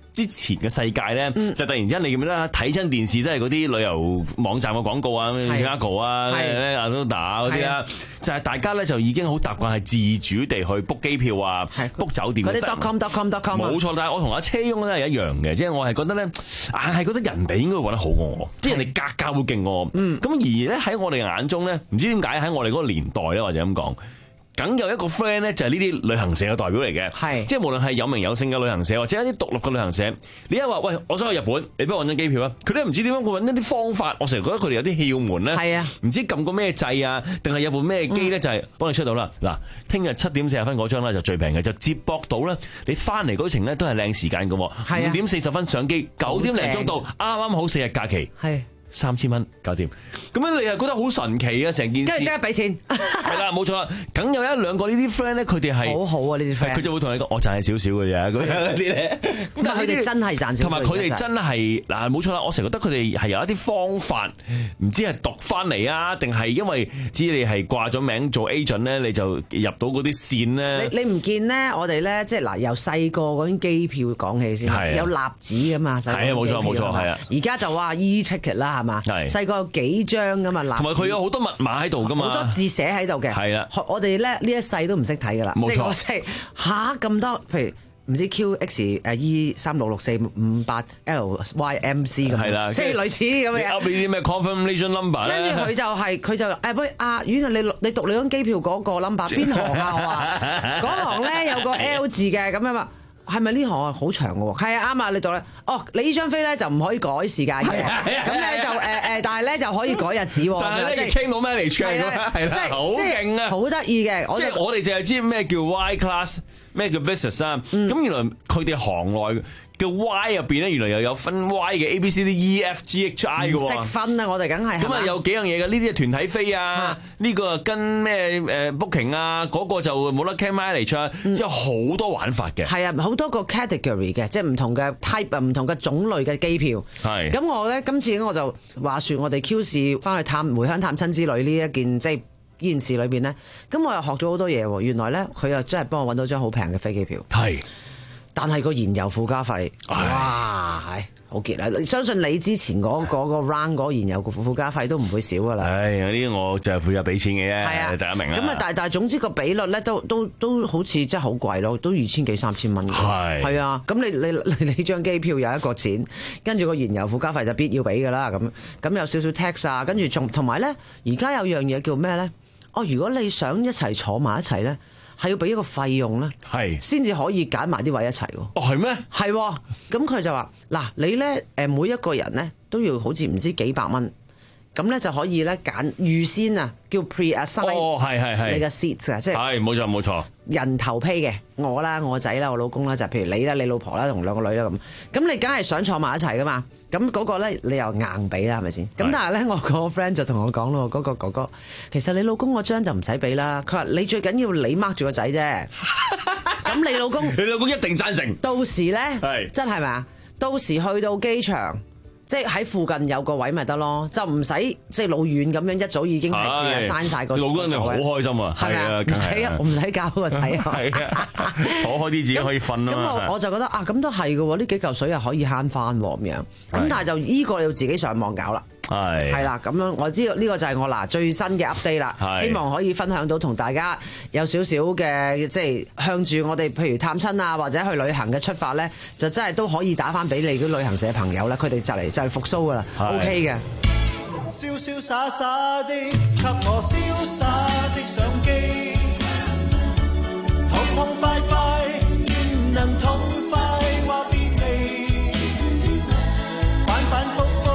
之前嘅世界咧，嗯、就突然之間你記唔記得睇親電視都係嗰啲旅遊網站嘅廣告啊 ，Ago 啊、Agoda 嗰啲啦，就係大家咧就已經好習慣係自主地去 book 機票啊 ，book 酒店。 嗰啲 dot com dot com dot com 冇錯，但係我同阿車翁咧係一樣嘅，即係我係覺得咧，硬係覺得人哋應該會揾得好過我，即係人哋格價會勁我。咁、嗯、而咧喺我哋眼中咧，唔知點解喺我哋嗰個年代咧，或者咁講。梗有一個 friend 咧，就係呢啲旅行社嘅代表嚟嘅，係即係無論係有名有姓嘅旅行社，或者一啲獨立嘅旅行社，你一話喂，我想去日本，你幫我揾張機票啊，佢都唔知點樣會揾一啲方法，我成日覺得佢哋有啲竅門咧，係啊，唔知撳個咩掣啊，定係有部咩機咧，就係幫你出到啦。嗱，聽日七點四十分嗰張咧就最平嘅，就接駁到咧，你翻嚟嗰程咧都係靚時間嘅，五點四十分上機，九點零鐘到，啱啱好四日假期。係。三千蚊搞掂，咁樣你係覺得好神奇啊！成件事，跟住即刻俾錢，係啦，冇錯啦。梗有一兩個呢啲 friend 咧，佢哋係好好啊！呢啲 friend，佢就會同你講，我賺少少嘅啫，咁樣嗰啲咧。咁但係佢哋真係賺少，同埋佢哋真係嗱，冇錯啦。我成日覺得佢哋係有一啲方法，唔知係讀翻嚟啊，定係因為知你係掛咗名做 agent 咧，你就入到嗰啲線咧。你你唔見咧？我哋咧即係嗱，由細個嗰啲機票講起先，有立子噶嘛？係啊，冇錯冇錯，係啊。而家就話 e-ticket 啦。係嘛？細個有幾張噶嘛？同埋佢有好多密碼喺度噶嘛？好多字寫喺度嘅。係啦，我哋咧呢一世都唔識睇噶啦。冇錯，即係嚇咁多，譬如唔知 Q X 誒 E 三六六四五八 L Y M C 咁。係啦，即係類似咁嘅。噏啲咩 confirmation number 咧？跟住佢就係佢就誒，喂阿遠啊，你你讀你張機票嗰個 number 邊行啊？我話嗰行咧有個 L 字嘅咁樣嘛。係咪呢行啊好長嘅喎？係啊，啱啊！你讀咧，哦，你呢張飛咧就唔可以改時間嘅，咁咧就誒誒，但係咧就可以改日子喎。但係咧你傾到咩嚟唱嘅？係啦，好勁啊！好得意嘅，即係我哋淨係知咩叫 Y class，咩叫 business 啊？咁原來佢哋行內嘅 Y 入邊咧，原來又有分 Y 嘅 A B C D E F G H I 嘅喎。唔識分啊！我哋梗係咁啊，有幾樣嘢嘅，呢啲係團體飛啊，呢個跟咩誒 booking 啊，嗰個就冇得 claim mileage 啊，即係好多玩法嘅。係啊，好多個 category 嘅，即係唔同嘅 type 啊，唔同嘅種類嘅機票。係。咁我咧今次我就話説我哋 Q 市翻去探回鄉探親之旅呢一件即係呢件事裏邊咧，咁我又學咗好多嘢喎。原來咧佢又真係幫我揾到張好平嘅飛機票。係。但係個燃油附加費，哇，係好結啊！相信你之前嗰嗰個 round 嗰燃油附加費都唔會少噶啦。唉，有啲我就係負責俾錢嘅啫，係啊，大家明啦。咁啊，但但係總之個比率咧都都都好似真係好貴咯，都二千幾三千蚊。係係啊，咁你你你你張機票有一個錢，跟住個燃油附加費就必要俾噶啦。咁咁有少少 tax 啊，跟住仲同埋咧，而家有樣嘢叫咩咧？哦，如果你想一齊坐埋一齊咧。係要俾一個費用咧，係先至可以揀埋啲位一齊喎。哦，係咩？係，咁佢就話嗱，你咧誒每一個人咧都要好似唔知幾百蚊，咁咧就可以咧揀預先啊，叫 pre-assign。哦，係係係。你嘅 seat 啊，即係係冇錯冇錯。人頭批嘅，我啦，我仔啦，我老公啦，就譬如你啦，你老婆啦，同兩個女啦咁，咁你梗係想坐埋一齊噶嘛？咁嗰個咧，你又硬俾啦，係咪先？咁但係咧，我個 friend 就同我講咯，嗰、嗰個哥哥，其實你老公嗰張就唔使俾啦。佢話你最緊要你掹住個仔啫。咁你老公，你老公一定贊成。到時咧，係真係咪啊？到時去到機場。即係喺附近有個位咪得咯，就唔使即係老遠咁樣一早已經係閂晒個。老公就好開心啊，係咪啊？唔使啊，唔使教個仔啊，坐開啲自己可以瞓啊。咁我我就覺得啊，咁都係嘅喎，呢幾嚿水又可以慳翻喎咁樣。咁但係就呢個要自己上網搞啦。係係啦，咁樣我知道呢個就係我嗱最新嘅 update 啦，希望可以分享到同大家有少少嘅即係向住我哋譬如探親啊或者去旅行嘅出發咧，就真係都可以打翻俾你啲旅行社朋友啦，佢哋就嚟就係復甦噶啦 ，OK 嘅。瀟瀟灑灑的，給我瀟灑的相機，痛痛快快，願能痛快話別離，反反覆覆。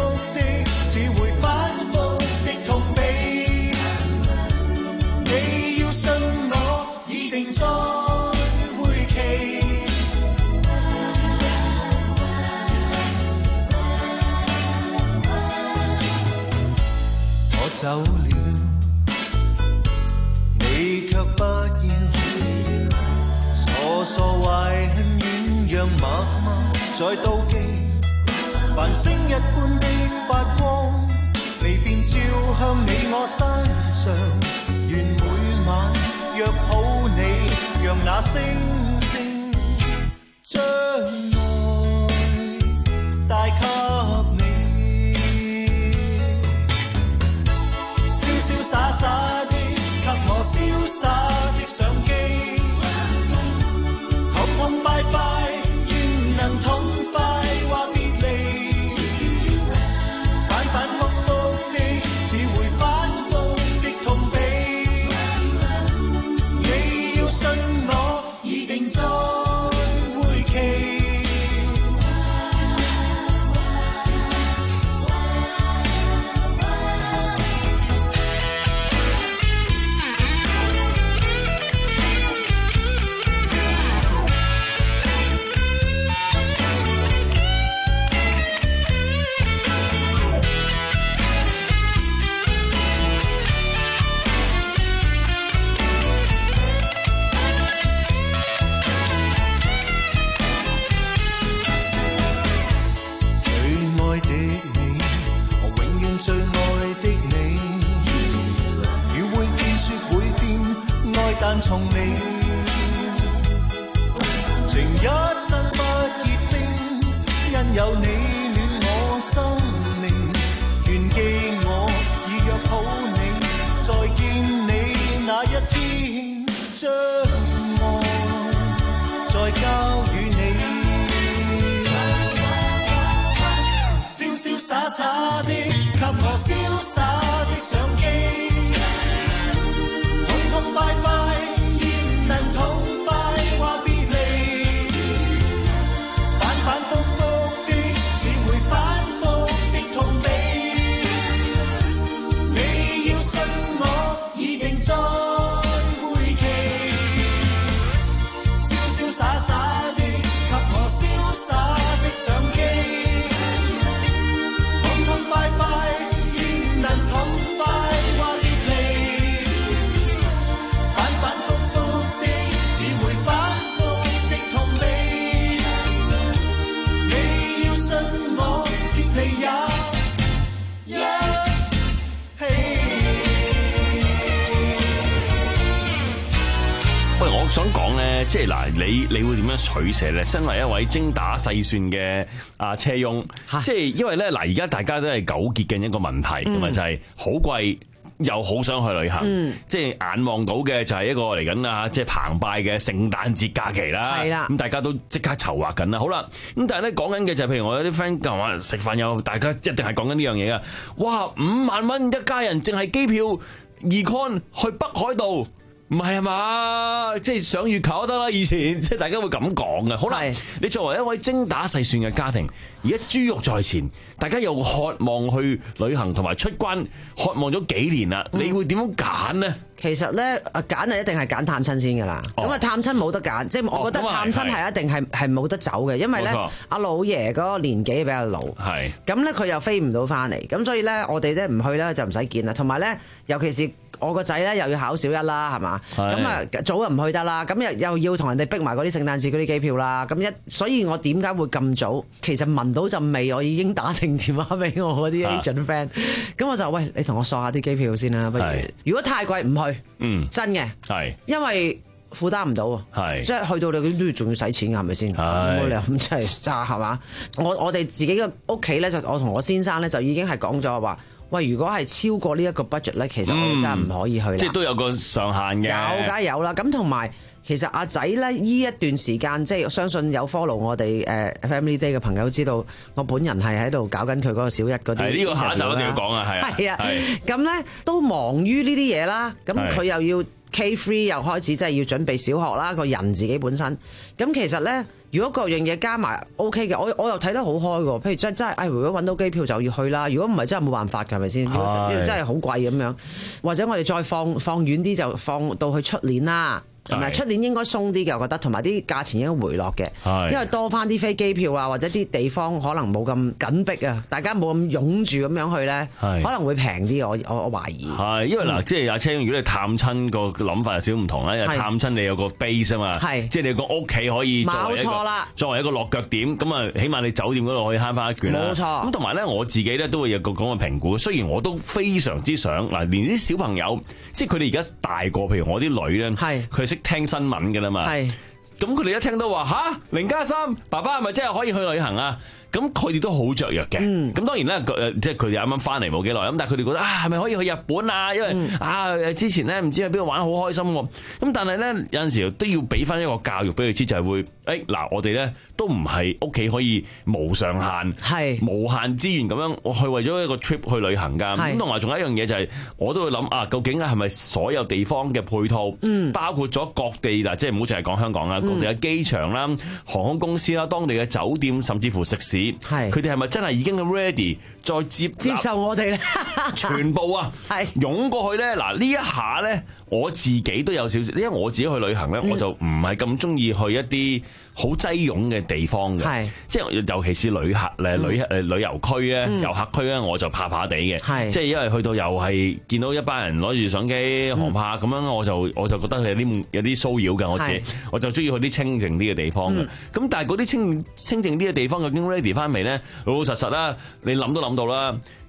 走了，你卻不見，傻傻懷恨遠讓默默在妒忌，繁星一般的發光，離便照向你我身上，願每晚約好你，讓那星星將愛見最愛的你，如會變說會變，愛但從你，情一生不結冰，因有你暖我生命，願記我已約好你，再見你那一天，將愛再交予你。瀟瀟灑灑的，給我瀟灑的相機，痛痛快快，現能痛快話別離，反反覆覆的，只會反覆的痛悲。你要信我，已定在會期，瀟瀟灑灑的，給我瀟灑的相機。快快，願能痛快或別離，反反覆覆的，只會反覆的痛悲。你要信我，別離也一起。 喂，我想講咧，即係嗱，你你會點樣取捨咧？身為一位精打細算嘅阿車翁，即係因為咧嗱，而家大家都係糾結緊一個問題咁啊，嗯、就係好貴又好想去旅行，嗯、即係眼望到嘅就係一個嚟緊啊，即係澎湃嘅聖誕節假期啦。係啦，咁大家都即刻籌劃緊啦。好啦，咁但係咧講緊嘅就係譬如我有啲 friend 今日話食飯又大家一定係講緊呢樣嘢噶。哇，五萬蚊一家人淨係機票 Econ 去北海道。唔係啊嘛，即係上月球都得啦。以前即係大家會咁講嘅。好啦，你作為一位精打細算嘅家庭，而家豬肉在前，大家又渴望去旅行同埋出關，渴望咗幾年啦，你會點樣揀呢？ 其實咧，啊揀係一定係揀探親先㗎啦。咁啊、哦、探親冇得揀，即係我覺得探親係一定係係冇得走嘅，因為咧阿老爺嗰個年紀比較老，係咁咧佢又飛唔到翻嚟，咁所以咧我哋咧唔去咧就唔使見啦。同埋咧，尤其是我個仔咧又要考小一啦，係嘛？咁啊早就唔去得啦，咁又又要同人哋逼埋嗰啲聖誕節嗰啲機票啦。咁一所以我點解會咁早？其實聞到陣味，我已經打定電話俾我嗰啲 agent friend，咁我就喂你同我索下啲機票先啦，不如如果太貴唔去。嗯，真嘅，係，因為負擔唔到啊，係，即係去到你都要仲要使錢㗎，係咪先？冇理由咁真係揸係嘛？我我哋自己嘅屋企咧，就我同我先生咧，就已經係講咗話，喂，如果係超過呢一個 budget 咧，其實我哋真係唔可以去啦。即係都有個上限嘅，有梗係有啦。咁同埋其實阿仔咧，呢一段時間即係相信有 follow 我哋誒 Family Day 嘅朋友知道，我本人係喺度搞緊佢嗰個小一嗰啲。係呢個下一集一定要講啊，係啊，係啊，咁咧都忙於呢啲嘢啦，咁佢又要 K 三 又開始即係要準備小學啦，個人自己本身，咁其實咧。如果各樣嘢加埋 OK 嘅，我我又睇得好開喎。譬如真真係，哎，如果揾到機票就要去啦。如果唔係真係冇辦法㗎，係咪先？因為真係好貴咁樣。或者我哋再放放遠啲，就放到去出年啦。同埋出年應該鬆啲嘅，我覺得，同埋啲價錢應該回落嘅，因為多翻啲飛機票啊，或者啲地方可能冇咁緊迫啊，大家冇咁擁住咁樣去咧，可能會平啲。我我我懷疑係，因為嗱，即係阿車，如果你探親個諗法有少少唔同啦，因為探親你有個 base 啊嘛，即係你個屋企可以作為一個作為一個落腳點，咁啊，起碼你酒店嗰度可以慳翻一卷啦。冇錯。咁同埋咧，我自己咧都會有個咁嘅評估。雖然我都非常之想嗱，連啲小朋友，即係佢哋而家大個，譬如我啲女咧，佢識聽新聞㗎啦嘛，咁佢哋一聽到話吓零加三，爸爸係咪真係可以去旅行啊？咁佢哋都好雀躍嘅，咁、嗯、當然啦，即係佢哋啱啱翻嚟冇幾耐，咁但係佢哋覺得啊，係咪可以去日本啊？因為、嗯、啊，之前咧唔知喺邊度玩好開心喎，咁但係咧有陣時都要俾翻一個教育俾佢知，就係、是、會，誒、欸、嗱，我哋咧都唔係屋企可以無上限、係無限資源咁樣去為咗一個 trip 去旅行㗎。咁同埋仲有一樣嘢就係、是，我都會諗啊，究竟係咪所有地方嘅配套，嗯、包括咗各地嗱，即係唔好淨係講香港啦，各地嘅機場啦、航空公司啦、當地嘅酒店，甚至乎食肆。係，佢哋係咪真係已經 ready 再接接受我哋咧？全部啊，係湧過去咧。嗱呢一下咧，我自己都有少少，因為我自己去旅行咧，嗯、我就唔係咁中意去一啲好擠擁嘅地方嘅，係即係尤其是旅客誒、嗯、旅誒旅遊區咧、嗯、遊客區咧，我就怕怕地嘅，係即係因為去到又係見到一班人攞住相機航拍咁樣，我就我就覺得有啲有啲騷擾嘅，我自己我就中意去啲清靜啲嘅地方嘅。咁、嗯、但係嗰啲清清靜啲嘅地方究竟 ready 翻未咧？老老實實啦，你諗都諗到啦。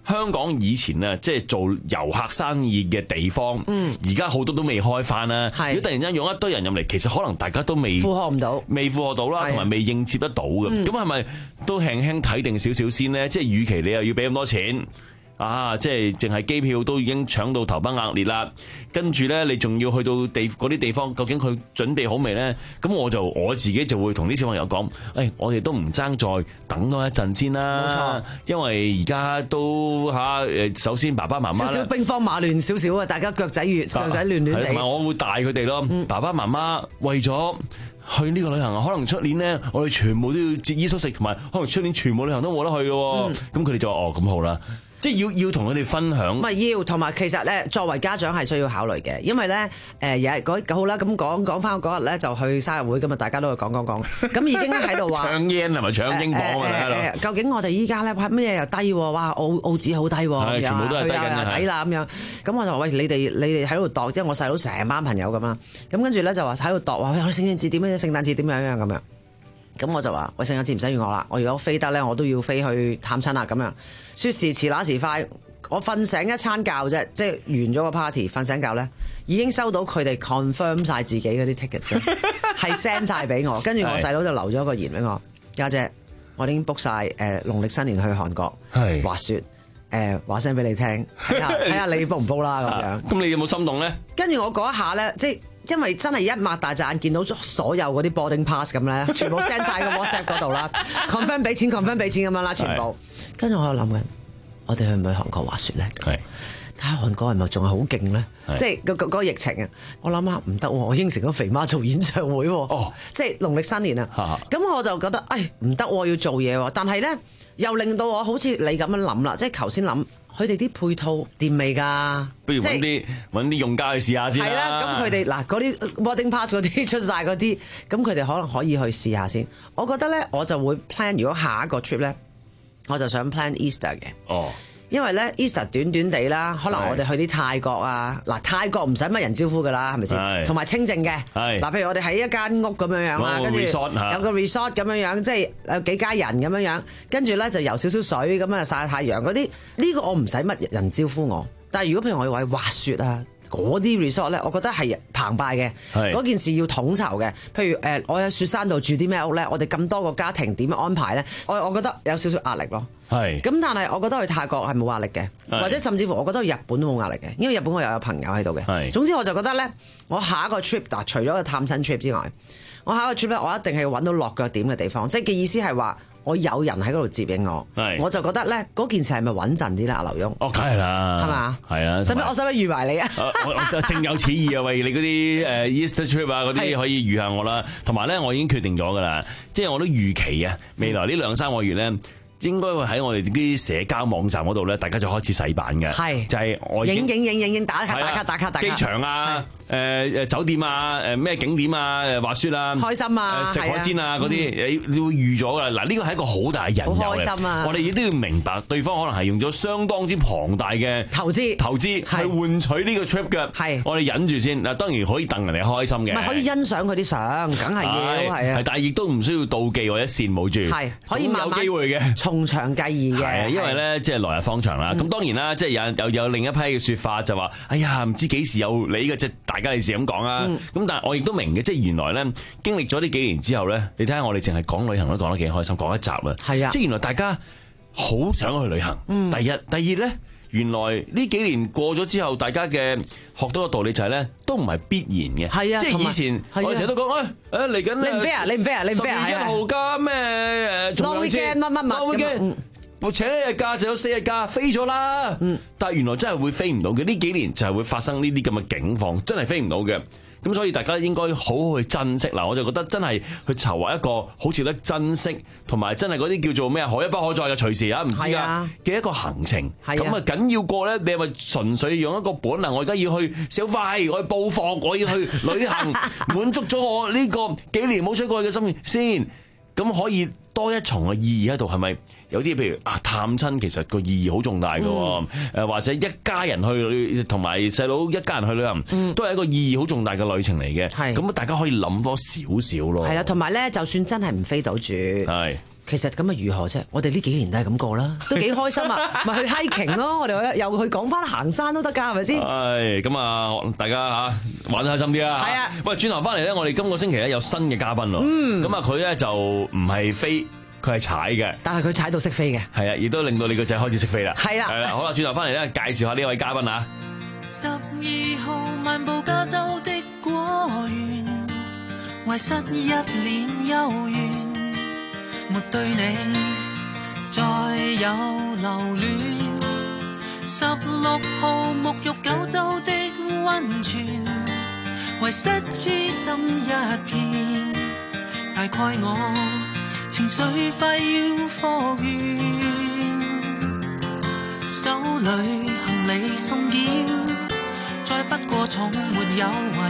香港以前啊，即係做遊客生意嘅地方，而家好多都未開翻啦。如果突然間用一堆人入嚟，其實可能大家都未負荷唔到， 未負荷到啦，同埋未應接得到嘅。咁係咪都輕輕睇定少少先呢？即係與其你又要俾咁多錢。啊！即係淨係機票都已經搶到頭崩額裂啦，跟住咧你仲要去到地嗰啲地方，究竟佢準備好未咧？咁我就我自己就會同啲小朋友講：誒、哎，我哋都唔爭再等多一陣先啦。冇錯，因為而家都嚇誒，首先爸爸媽媽少少兵荒馬亂少少啊，大家腳仔越腳仔亂亂地。同埋我會帶佢哋咯，嗯、爸爸媽媽為咗去呢個旅行，可能出年咧，我哋全部都要節衣縮食，同埋可能出年全部旅行都冇得去嘅。咁佢哋就話：哦，咁好啦。即係要要同佢哋分享，唔係要，同埋其實咧，作為家長係需要考慮嘅，因為咧誒，有嗰好啦，咁講講翻嗰日咧就去生日會咁啊，大家都去講講講，咁已經喺度話搶 yen 係咪搶英鎊啊？究竟我哋依家咧咩又低喎？哇，澳澳紙好低喎， 全部都係低緊嘅， 抵啦咁樣。咁我就話喂，你哋你哋喺度度，即係我細佬成班朋友咁啦。咁跟住咧就話喺度度話，喂，我聖誕節點樣？聖誕節點樣樣咁樣？咁我就話：喂，聖誕節唔使預我啦，我如果飛得咧，我都要飛去探親啦咁樣。說時遲那時快，我瞓醒一餐覺啫，即係完咗個 party，瞓醒覺咧已經收到佢哋 confirm 晒自己嗰啲 ticket 啫，係 send 晒俾我。跟住我細佬就留咗個言俾我，家姐，我已經 book 晒誒農曆新年去韓國滑雪。誒話聲俾你聽，睇下睇下你報唔報啦咁樣。 咁你有冇心動咧？ 跟住我嗰一下咧，即係因為真係一擘大隻眼見到所有嗰啲 boarding pass 咁咧，全部 send 晒個 WhatsApp 嗰度啦，confirm 俾錢 confirm 俾錢咁樣啦，全部。跟住我又諗緊，我哋去唔去韓國滑雪咧？係睇下韓國係咪仲係好勁咧？即係嗰嗰個疫情啊！我諗下唔得喎，我應承咗肥媽做演唱會喎，哦、即係農曆新年啊。咁我就覺得，誒唔得喎，要做嘢喎。但係咧。又令到我好似你咁樣諗啦，即係頭先諗佢哋啲配套掂未㗎？ 不如揾啲揾啲用家去試下先啦。係啦， 咁佢哋嗱嗰啲 boarding pass 嗰啲出晒嗰啲，咁佢哋可能可以去試下先。我覺得咧，我就會 plan 如果下一個 trip 咧，我就想 plan Easter 嘅。哦。因為咧 Easter 短短地啦，可能我哋去啲泰國啊，嗱泰國唔使乜人招呼噶啦，係咪先？同埋清靜嘅，嗱譬如我哋喺一間屋咁樣樣啦，跟住有個 resort 咁樣樣，即係有幾家人咁樣樣，跟住咧就游少少水咁啊曬下太陽嗰啲，呢個我唔使乜人招呼我。但係如果譬如我要話滑雪啊，嗰啲 resort 咧，我覺得係澎湃嘅，嗰件事要統籌嘅。譬如誒，我喺雪山度住啲咩屋咧，我哋咁多個家庭點樣安排咧？我我覺得有少少壓力咯。係，咁但係我覺得去泰國係冇壓力嘅，或者甚至乎我覺得去日本都冇壓力嘅，因為日本我又有朋友喺度嘅。係，總之我就覺得咧，我下一個 trip 嗱，除咗個探親 trip 之外，我下一個 trip 咧，我一定係揾到落腳點嘅地方，即係嘅意思係話我有人喺嗰度接應我，我就覺得咧嗰件事係咪穩陣啲咧？阿劉墉， 哦，梗係啦， 係嘛， 係啊， 使唔使我使唔使預埋你啊？ 我正有此意啊！喂，你嗰啲誒 Easter trip 啊嗰啲可以預下我啦，同埋咧我已經決定咗㗎啦，即係我都預期啊，未來呢兩三個月咧。應該會喺我哋啲社交網站嗰度咧，大家就開始洗版嘅，係就係我影影影影影打卡打卡打卡打卡， 機場啊，誒誒酒店啊，誒咩景點啊，誒滑雪啊， 開心啊， 食海鮮啊嗰啲，你會預咗㗎啦。嗱呢個係一個好大嘅引誘嘅，好開心啊！我哋亦都要明白對方可能係用咗相當之龐大嘅投資投資去換取呢個 trip 嘅，係我哋忍住先。嗱當然可以戥人哋開心嘅， 唔係可以欣賞佢啲相，梗係要係啊， 但係亦都唔需要妒忌或者羨慕住，係可以有機會嘅。從長計議嘅， 因為咧即係來日方長啦。咁、嗯、當然啦，即係有有有另一批嘅説法就話：哎呀，唔知幾時有你嘅，即係大家嘅事咁講啦。咁、嗯、但係我亦都明嘅，即係原來咧經歷咗呢幾年之後咧，你睇下我哋淨係講旅行都講得幾開心，講一集啦。係啊，即係原來大家好想去旅行。嗯、第一、第二咧，原來呢幾年過咗之後，大家嘅學到嘅道理就係咧，都唔係必然嘅。係啊，即係以前我哋成日都講，誒誒嚟緊你唔飛啊，你唔飛啊，你唔飛啊， 十月一號加咩誒重陽節乜乜乜， 我請一日假就有四日假，飛咗啦。嗯，但係原來真係會飛唔到嘅。呢幾年就係會發生呢啲咁嘅境況，真係飛唔到嘅。咁所以大家應該好好去珍惜嗱，我就覺得真係去籌劃一個好值得珍惜，同埋真係嗰啲叫做咩啊，可一不可再嘅隨時啊，唔知啊嘅一個行程。咁啊緊要過咧，你係咪純粹用一個本能？我而家要去小快，我去報復，我要去旅行，滿足咗我呢個幾年冇出過去嘅心願先。咁可以多一重嘅意義喺度，係咪有啲譬如啊探親其實個意義好重大嘅，誒、嗯、或者一家人去同埋細佬一家人去旅行，嗯、都係一個意義好重大嘅旅程嚟嘅。係咁啊，大家可以諗多少少咯。 係啦，同埋咧，就算真係唔飛到住，係其實咁啊如何啫？我哋呢幾年都係咁過啦，都幾開心啊！咪去 hiking 咯，我哋又去講翻行山都得㗎，係咪先？ 係咁啊！大家嚇玩得開心啲啊！ 係啊！ 喂，轉頭翻嚟咧，我哋今個星期咧有新嘅嘉賓喎。嗯。咁啊，佢咧就唔係飛，佢係踩嘅。 但係佢踩到識飛嘅。係啊，亦都令到你個仔開始識飛啦。 係啦。 係啦，好啦，轉頭翻嚟咧，介紹下呢位嘉賓啊。 十二號漫步加州的果園，遺失一年幽怨。沒對你再有留戀，十六號沐浴九州的溫泉，遺失痴心一片，大概我情緒快要復原，手裏行李送檢，再不過重沒有遺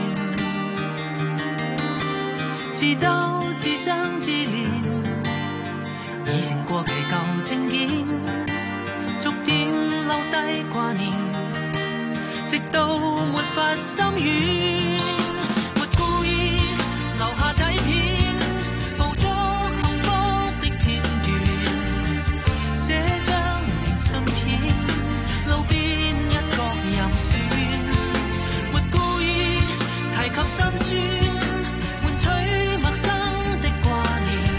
言，自嘲自傷自憐，已成過期舊證件，逐漸留低掛念，直到沒法心軟，沒故意留下底片，捕捉幸福的片段，這張明信片，路邊一角又選，沒故意提及辛酸，換取陌生的掛念。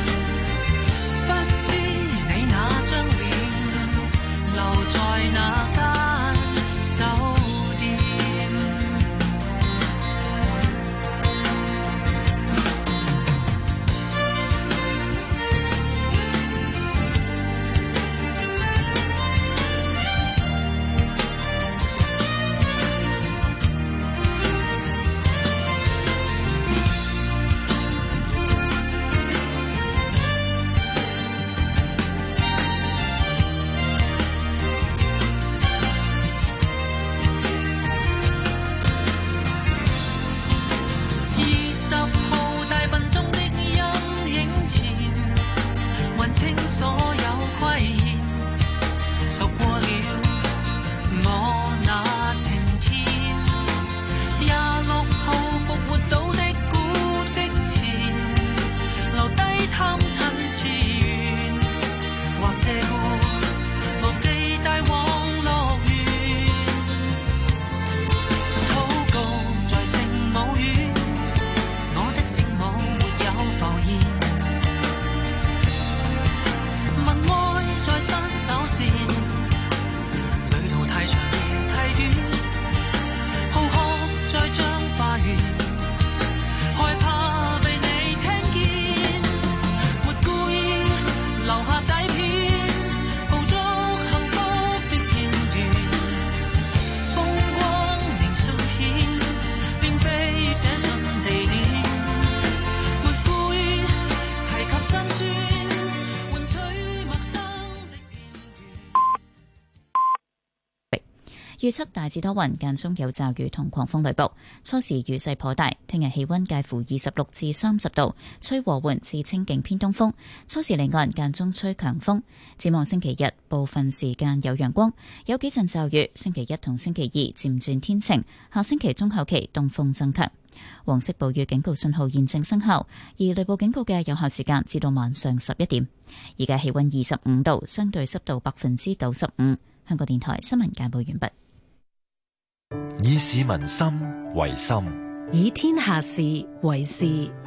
預測大致多雲，間中有驟雨同狂風雷暴，初時雨勢頗大。聽日氣溫介乎二十六至三十度，吹和緩至清勁偏東風。初時離岸間中吹強風。展望星期日部分時間有陽光，有幾陣驟雨。星期一同星期二漸轉天晴。下星期中後期東風增強。黃色暴雨警告信號現正生效，而雷暴警告嘅有效時間至到晚上十一點。而家氣溫二十五度，相對濕度百分之九十五。香港電台新聞簡報完畢。 以市民心為心， 以天下事為事。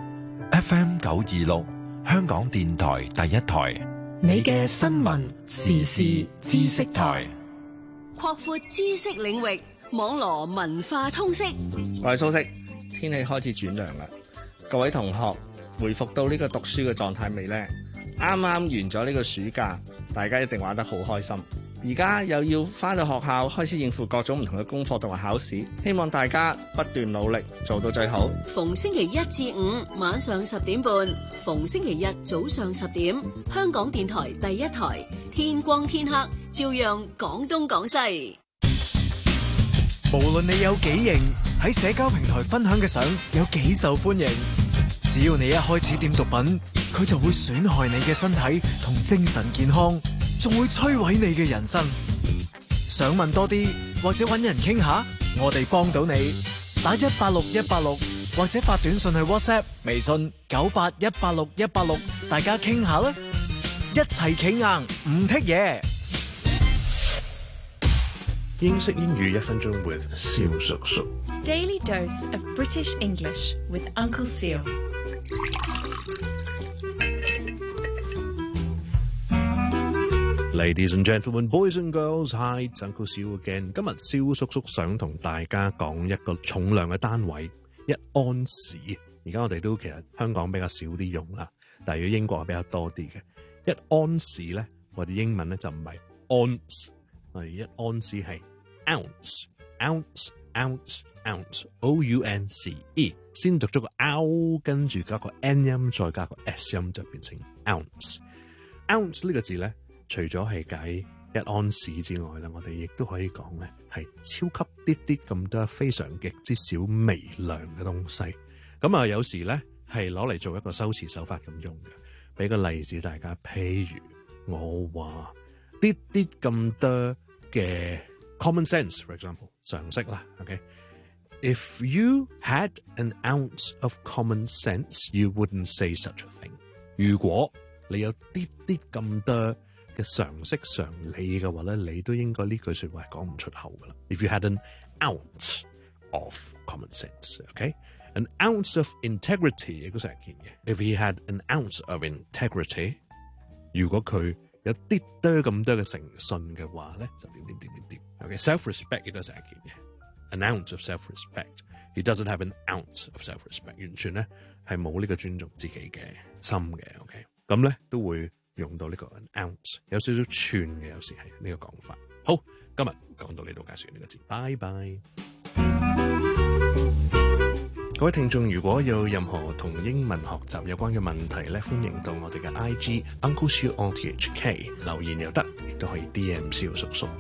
F M 九二六，香港電台第一台， 你嘅新聞時事知識台， 擴闊知識領域，網羅文化通識。 我係蘇軾，天氣開始轉涼啦，各位同學回復到呢個讀書嘅狀態未呢？啱啱完咗呢個暑假，大家一定玩得好開心。而家又要返到學校，開始應付各種唔同嘅功課同埋考試，希望大家不斷努力，做到最好。 逢星期一至五晚上十點半，逢星期日早上十點，香港電台第一台，天光天黑，照樣講東講西。 無論你有幾型，喺社交平台分享嘅相有幾受歡迎，只要你一開始掂毒品，佢就會損害你嘅身體同精神健康，仲會摧毀你嘅人生。想問多啲或者搵人傾下，我哋幫到你。打一八六一八六或者發短信去 WhatsApp、微信九八一八六一八六，大家傾下啦。 一齊企硬唔剔嘢。 英式英語一分鐘 with 蕭叔叔。 Daily dose of British English with Uncle Seal. Ladies and gentlemen, boys and girls, hi, it's Uncle Seal again. 今日蕭叔叔想同大家講一個重量嘅單位，一安士。而家我哋都其實香港比較少啲用啦，但係如果英國係比較多啲嘅。一安士咧，我哋英文咧就唔係 ounce， 我哋一安士係 ounce, ounce, ounce, ounce, O U N C E， 先讀咗個 ow， 跟住加個 n 音，再加個 s 音，就變成 ounce。ounce 呢個字咧，除咗係解一安士之外咧，我哋亦都可以講咧係超級啲啲咁多非常極之小微量嘅東西。咁啊，有時咧係攞嚟做一個修辭手法咁用嘅。俾個例子大家，譬如我話啲啲咁多嘅 common sense，for example 常識啦 ，OK。If you had an ounce of common sense, you wouldn't say such a thing。如果你有啲啲咁多嘅常識常理嘅話咧，你都應該呢句説話係講唔出口噶啦。If you had an ounce of common sense，OK。An ounce of integrity 亦都成日見嘅。If he had an ounce of integrity， 如果佢有啲多咁多嘅誠信嘅話咧，就點點點點點。OK，self-respect 亦都成日見嘅。An ounce of self-respect， he doesn't have an ounce of self-respect， 完全咧係冇呢個尊重自己嘅心嘅。OK，咁咧都會用到呢個 an ounce， 有少少串嘅，有時係呢個講法。好，今日講到呢度，介紹呢個字，拜拜。各位聽眾，如果有任何同英文學習有關嘅問題咧，歡迎到我哋嘅 I G Uncle Siu on T H K 留言又得，亦都可以 D M 蕭叔叔。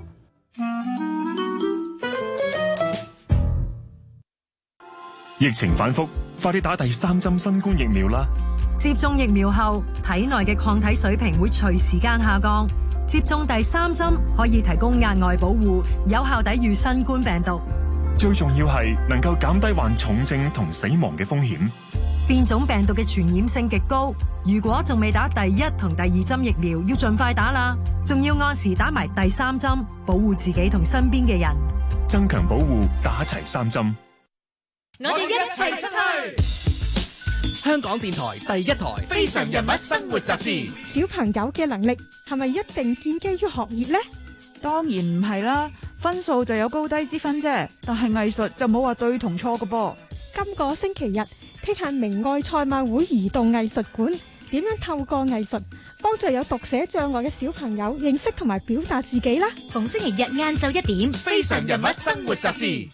疫情反覆，快啲打第三針新冠疫苗啦！ 接種疫苗後，體內嘅抗體水平會隨時間下降。接種第三針可以提供額外保護，有效抵禦新冠病毒。 最重要係能夠減低患重症同死亡嘅風險。 變種病毒嘅傳染性極高，如果仲未打第一同第二針疫苗，要盡快打啦。仲要按時打埋第三針，保護自己同身邊嘅人。 增強保護，打齊三針。 我哋一齊出去。 香港電台第一台《非常人物生活雜誌》。 小朋友嘅能力係咪一定建基於學業呢？ 當然唔係啦。分數就有高低之分啫，但係藝術就冇話對同錯㗎噃。 今個星期日聽下明愛賽馬會移動藝術館點樣透過藝術幫助有讀寫障礙嘅小朋友認識同埋表達自己啦。 逢星期日晏晝一點，《 非常人物生活雜誌》。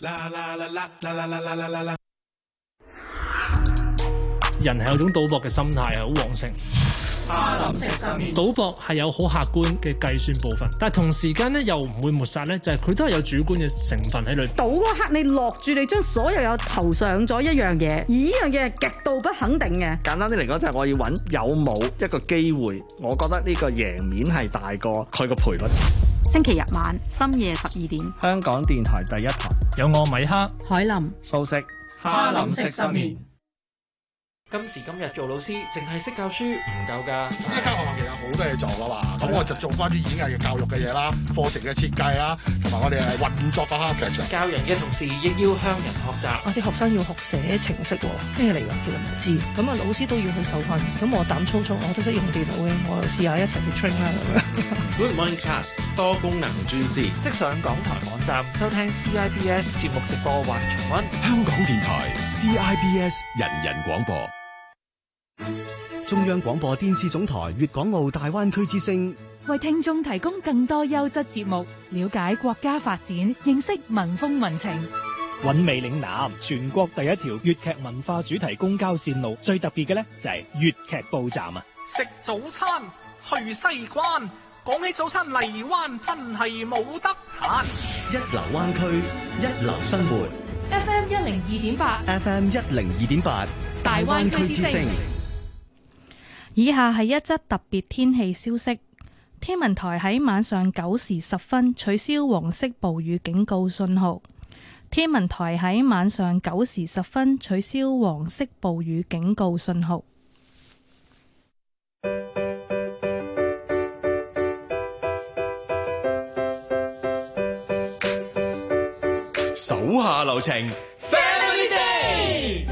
人係有種賭博嘅心態係好旺盛。 哈林食失眠， 賭博係有好客觀嘅計算部分，但係同時間咧又唔會抹殺咧，就係佢都係有主觀嘅成分喺裏。 賭嗰刻你落住，你將所有有投上咗一樣嘢，而呢樣嘢係極度不肯定嘅。 簡單啲嚟講，就係我要揾有冇一個機會，我覺得呢個贏面係大過佢個賠率。 星期日晚深夜十二點， 香港電台第一台有我米克、 海林、 素食、 哈林食失眠。 今時今日做老師，淨係識教書唔夠㗎。 咁一間學校其實好多嘢做㗎嘛，咁我就做翻啲演藝嘅教育嘅嘢啦，課程嘅設計啦，同埋我哋係運作嗰個劇場。 教人嘅同時，亦要向人學習。 我啲學生要學寫程式喎，咩嚟㗎？其實唔知。咁啊，老師都要去受訓。咁我膽粗粗，我都識用電腦嘅，我試下一齊去 train 啦咁樣。 Good morning class， 多功能專師。 即上港台網站收聽 C I B S 節目直播或重溫。 香港電台 C I B S 人人廣播。 中央廣播電視總台粵港澳大灣區之聲， 為聽眾提供更多優質節目，了解國家發展，認識民風民情。 韻味嶺南，全國第一條粵劇文化主題公交線路，最特別嘅咧就係粵劇報站啊！ 食早餐去西關，講起早餐荔灣真係冇得彈。 一流灣區，一流生活。 F M 一零二點八 ，F M 一零二點八，大灣區之聲。 以下係一則特別天氣消息。天文台喺晚上九時十分取消黃色暴雨警告信號。天文台喺晚上九時十分取消黃色暴雨警告信號。 手下留情 Family Day。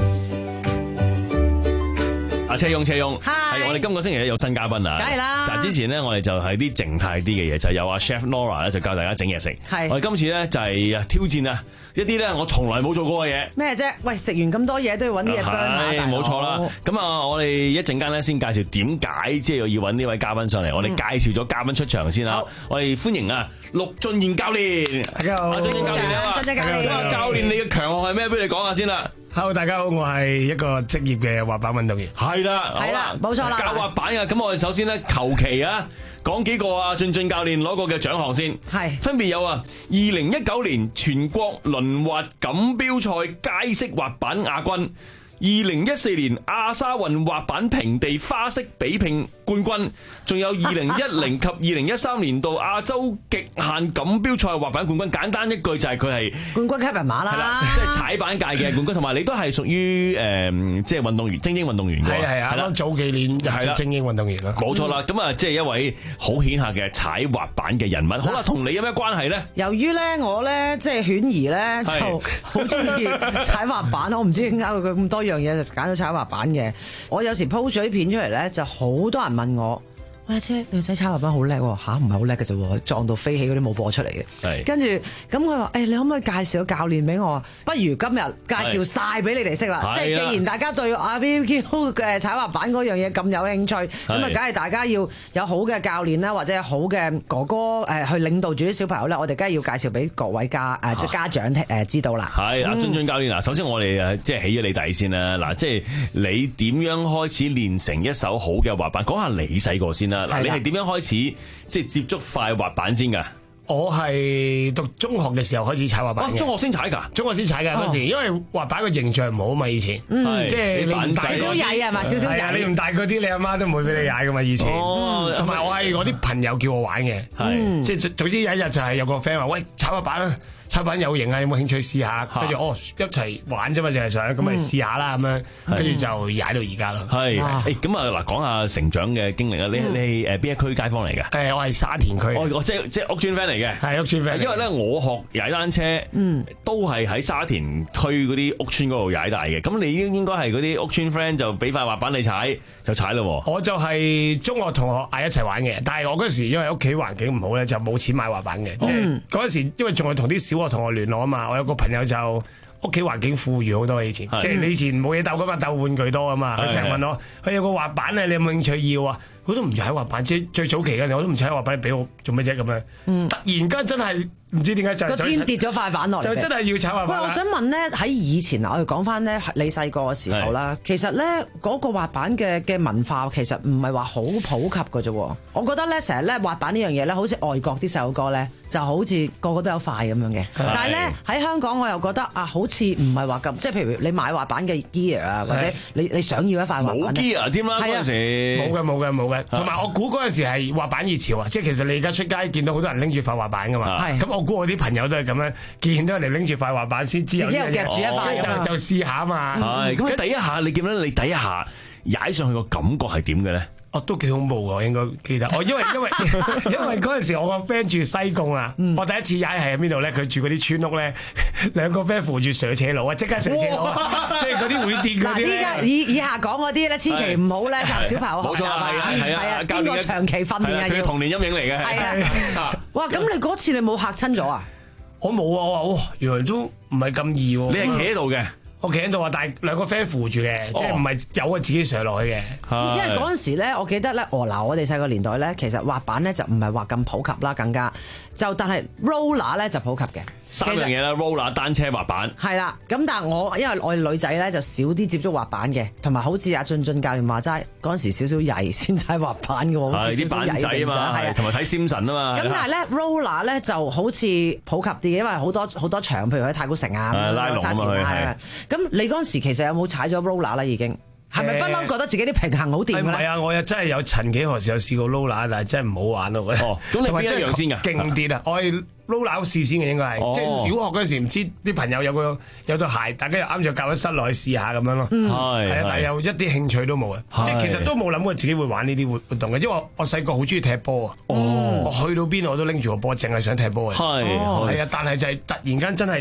阿車勇車勇， 係係我哋今個星期咧有新嘉賓啊！ 梗係啦但係之前咧，我哋就係啲靜態啲嘅嘢，就有阿 Chef Nora 咧就教大家整嘢食。 係我哋今次咧就係挑戰啊一啲咧我從來冇做過嘅嘢。 咩啫？喂，食完咁多嘢都要揾啲嘢 burn 下， 係冇錯啦。咁啊，我哋一陣間咧先介紹點解即係要揾呢位嘉賓上嚟。我哋介紹咗嘉賓出場先啦。我哋歡迎啊陸俊賢教練。 大家好， 阿俊賢教練你好啊！ 俊賢教練， 教練你嘅強項係咩？俾你講下先啦。 Hello， 大家好，我係一個職業嘅滑板運動員。 係啦， 係啦，冇錯啦。 教滑板嘅，咁我哋首先咧求其啊講幾個啊俊俊教練攞過嘅獎項先。 係分別有啊，二零一九年全國輪滑錦標賽街式滑板亞軍。二零一四年亞沙運滑板平地花式比拼冠軍，仲有二零一零及二零一三年度亞洲極限錦標賽滑板冠軍。簡單一句就係佢係冠軍級人馬啦， 係啦，即係踩板界嘅冠軍。同埋你都係屬於誒，即係運動員，精英運動員嘅。 係係啊，啱早幾年入咗精英運動員啦。 冇錯啦，咁啊，即係一位好顯赫嘅踩滑板嘅人物。好啦，同你有咩關係咧？ 由於咧我咧即係犬兒咧就好中意踩滑板，我唔知點解佢咁多樣嘢就揀咗踩滑板嘅。我有時 po 咗啲片出嚟咧，就好多人問我。喂，阿姐，你仔踩滑板好叻喎嚇，唔係好叻嘅啫喎，撞到飛起嗰啲冇播出嚟嘅。 係。跟住咁佢話：誒，你可唔可以介紹個教練俾我啊？不如今日介紹晒俾你哋識啦。即係既然大家對阿 B B Q 嘅踩滑板嗰樣嘢咁有興趣，咁啊，梗係大家要有好嘅教練啦，或者好嘅哥哥誒去領導住啲小朋友咧，我哋梗係要介紹俾各位家誒即係家長誒知道啦。 係阿俊俊教練嗱，首先我哋誒即係起咗你底先啦。嗱，即係你點樣開始練成一手好嘅滑板？講下你細個先啦。嗱，你係點樣開始即係接觸塊滑板先㗎？ 我係讀中學嘅時候開始踩滑板嘅。 中學先踩㗎？ 中學先踩㗎嗰時，因為滑板個形象唔好嘛，以前，即係你唔大少少曳係嘛，少少曳。 你唔大嗰啲，你阿媽都唔會俾你踩㗎嘛，以前。同埋我係我啲朋友叫我玩嘅，即係總之有一日就係有個 friend 話：喂，踩滑板啊！踩板有型啊！有冇興趣試下？跟住哦，一齊玩啫嘛，淨係想咁咪試下啦咁樣，跟住就踩到而家啦。 係，誒咁啊嗱，講下成長嘅經歷啦。你你誒邊一區街坊嚟㗎？ 誒，我係沙田區。 我即係即係屋村 friend 嚟嘅。 係屋村 friend。 因為咧，我學踩單車，嗯，都係喺沙田區嗰啲屋村嗰度踩大嘅。咁你應應該係嗰啲屋村 friend 就俾塊滑板你踩就踩咯。 我就係中學同學嗌一齊玩嘅，但係我嗰時因為屋企環境唔好咧，就冇錢買滑板嘅。即係嗰陣時，因為仲係同啲小學同學聯絡啊嘛，我有個朋友就屋企環境富裕好多以前，即係你以前冇嘢鬥噶嘛，鬥玩具多啊嘛，佢成日問我，佢有個滑板啊，你有冇興趣要啊？我都唔踩滑板，即係最早期嗰陣我都唔踩滑板，俾我做咩啫咁樣？嗯、突然間真係唔知點解就個天跌咗塊板落嚟， 就真係要踩滑板。 喂，我想問咧，喺以前啊，我哋講翻咧，你細個嘅時候啦，其實咧嗰個滑板嘅嘅文化其實唔係話好普及嘅啫。我覺得咧，成日咧滑板呢樣嘢咧，好似外國啲細路哥咧，就好似個個都有塊咁樣嘅。但係咧喺香港，我又覺得啊，好似唔係話咁，即係譬如你買滑板嘅 gear 啊，或者你你想要一塊滑板冇 gear 添啦，嗰陣時冇嘅冇嘅冇嘅。同埋我估嗰陣時係滑板熱潮啊，即係其實你而家出街見到好多人拎住塊滑板噶嘛。咁我估我啲朋友都係咁樣，見到人哋拎住塊滑板先知有啲人夾住一塊就就試下啊嘛。 係咁，第一下你見到你第一下踩上去個感覺係點嘅咧？ 哦，都幾恐怖㗎，我應該記得。我因為因為因為嗰陣時我個 friend 住西貢啊，我第一次踩係喺邊度咧？佢住嗰啲村屋咧，兩個 friend 扶住上斜路啊，即刻上斜路，即係嗰啲會跌嗰啲咧。 依家以以下講嗰啲咧，千祈唔好咧，就小朋友學習啊，係啊，經過長期訓練啊， 佢童年陰影嚟嘅。 係啊，哇！咁你嗰次你冇嚇親咗啊？ 我冇啊！我話哇，原來都唔係咁易喎。 你係企喺度嘅。 我企喺度啊，但係兩個 friend 扶住嘅，即係唔係有我自己上落去嘅。 因為嗰陣時咧，我記得咧，哦嗱，我哋細個年代咧，其實滑板咧就唔係話咁普及啦，更加就但係 roller 咧就普及嘅。 三樣嘢啦 ，roller 單車滑板。 係啦，咁但係我因為我哋女仔咧就少啲接觸滑板嘅，同埋好似阿俊俊教練話齋，嗰陣時少少曳先踩滑板嘅喎，好似啲板仔啊嘛，係同埋睇 Simpson 啊嘛。 咁但係咧 roller 咧就好似普及啲嘅，因為好多好多場，譬如喺太古城啊、 拉龍啊嘛。 咁你嗰陣時其實有冇踩咗 roller 啦？已經係咪不嬲覺得自己啲平衡好掂咧？ 唔係啊，我又真係有曾幾何時有試過 roller，但係真係唔好玩咯。 哦，咁你邊一樣先㗎？ 勁啲啊！我係 roller 試先嘅應該係，哦、即係小學嗰陣時唔知啲朋友有個有對鞋，大家又啱就教咗室內試下咁樣咯。係係啊，但係又一啲興趣都冇啊！即係其實都冇諗過自己會玩呢啲活活動嘅，因為我我細個好中意踢波啊！哦，我去到邊我都拎住個波，淨係想踢波嘅。係係啊，但係就係突然間真係。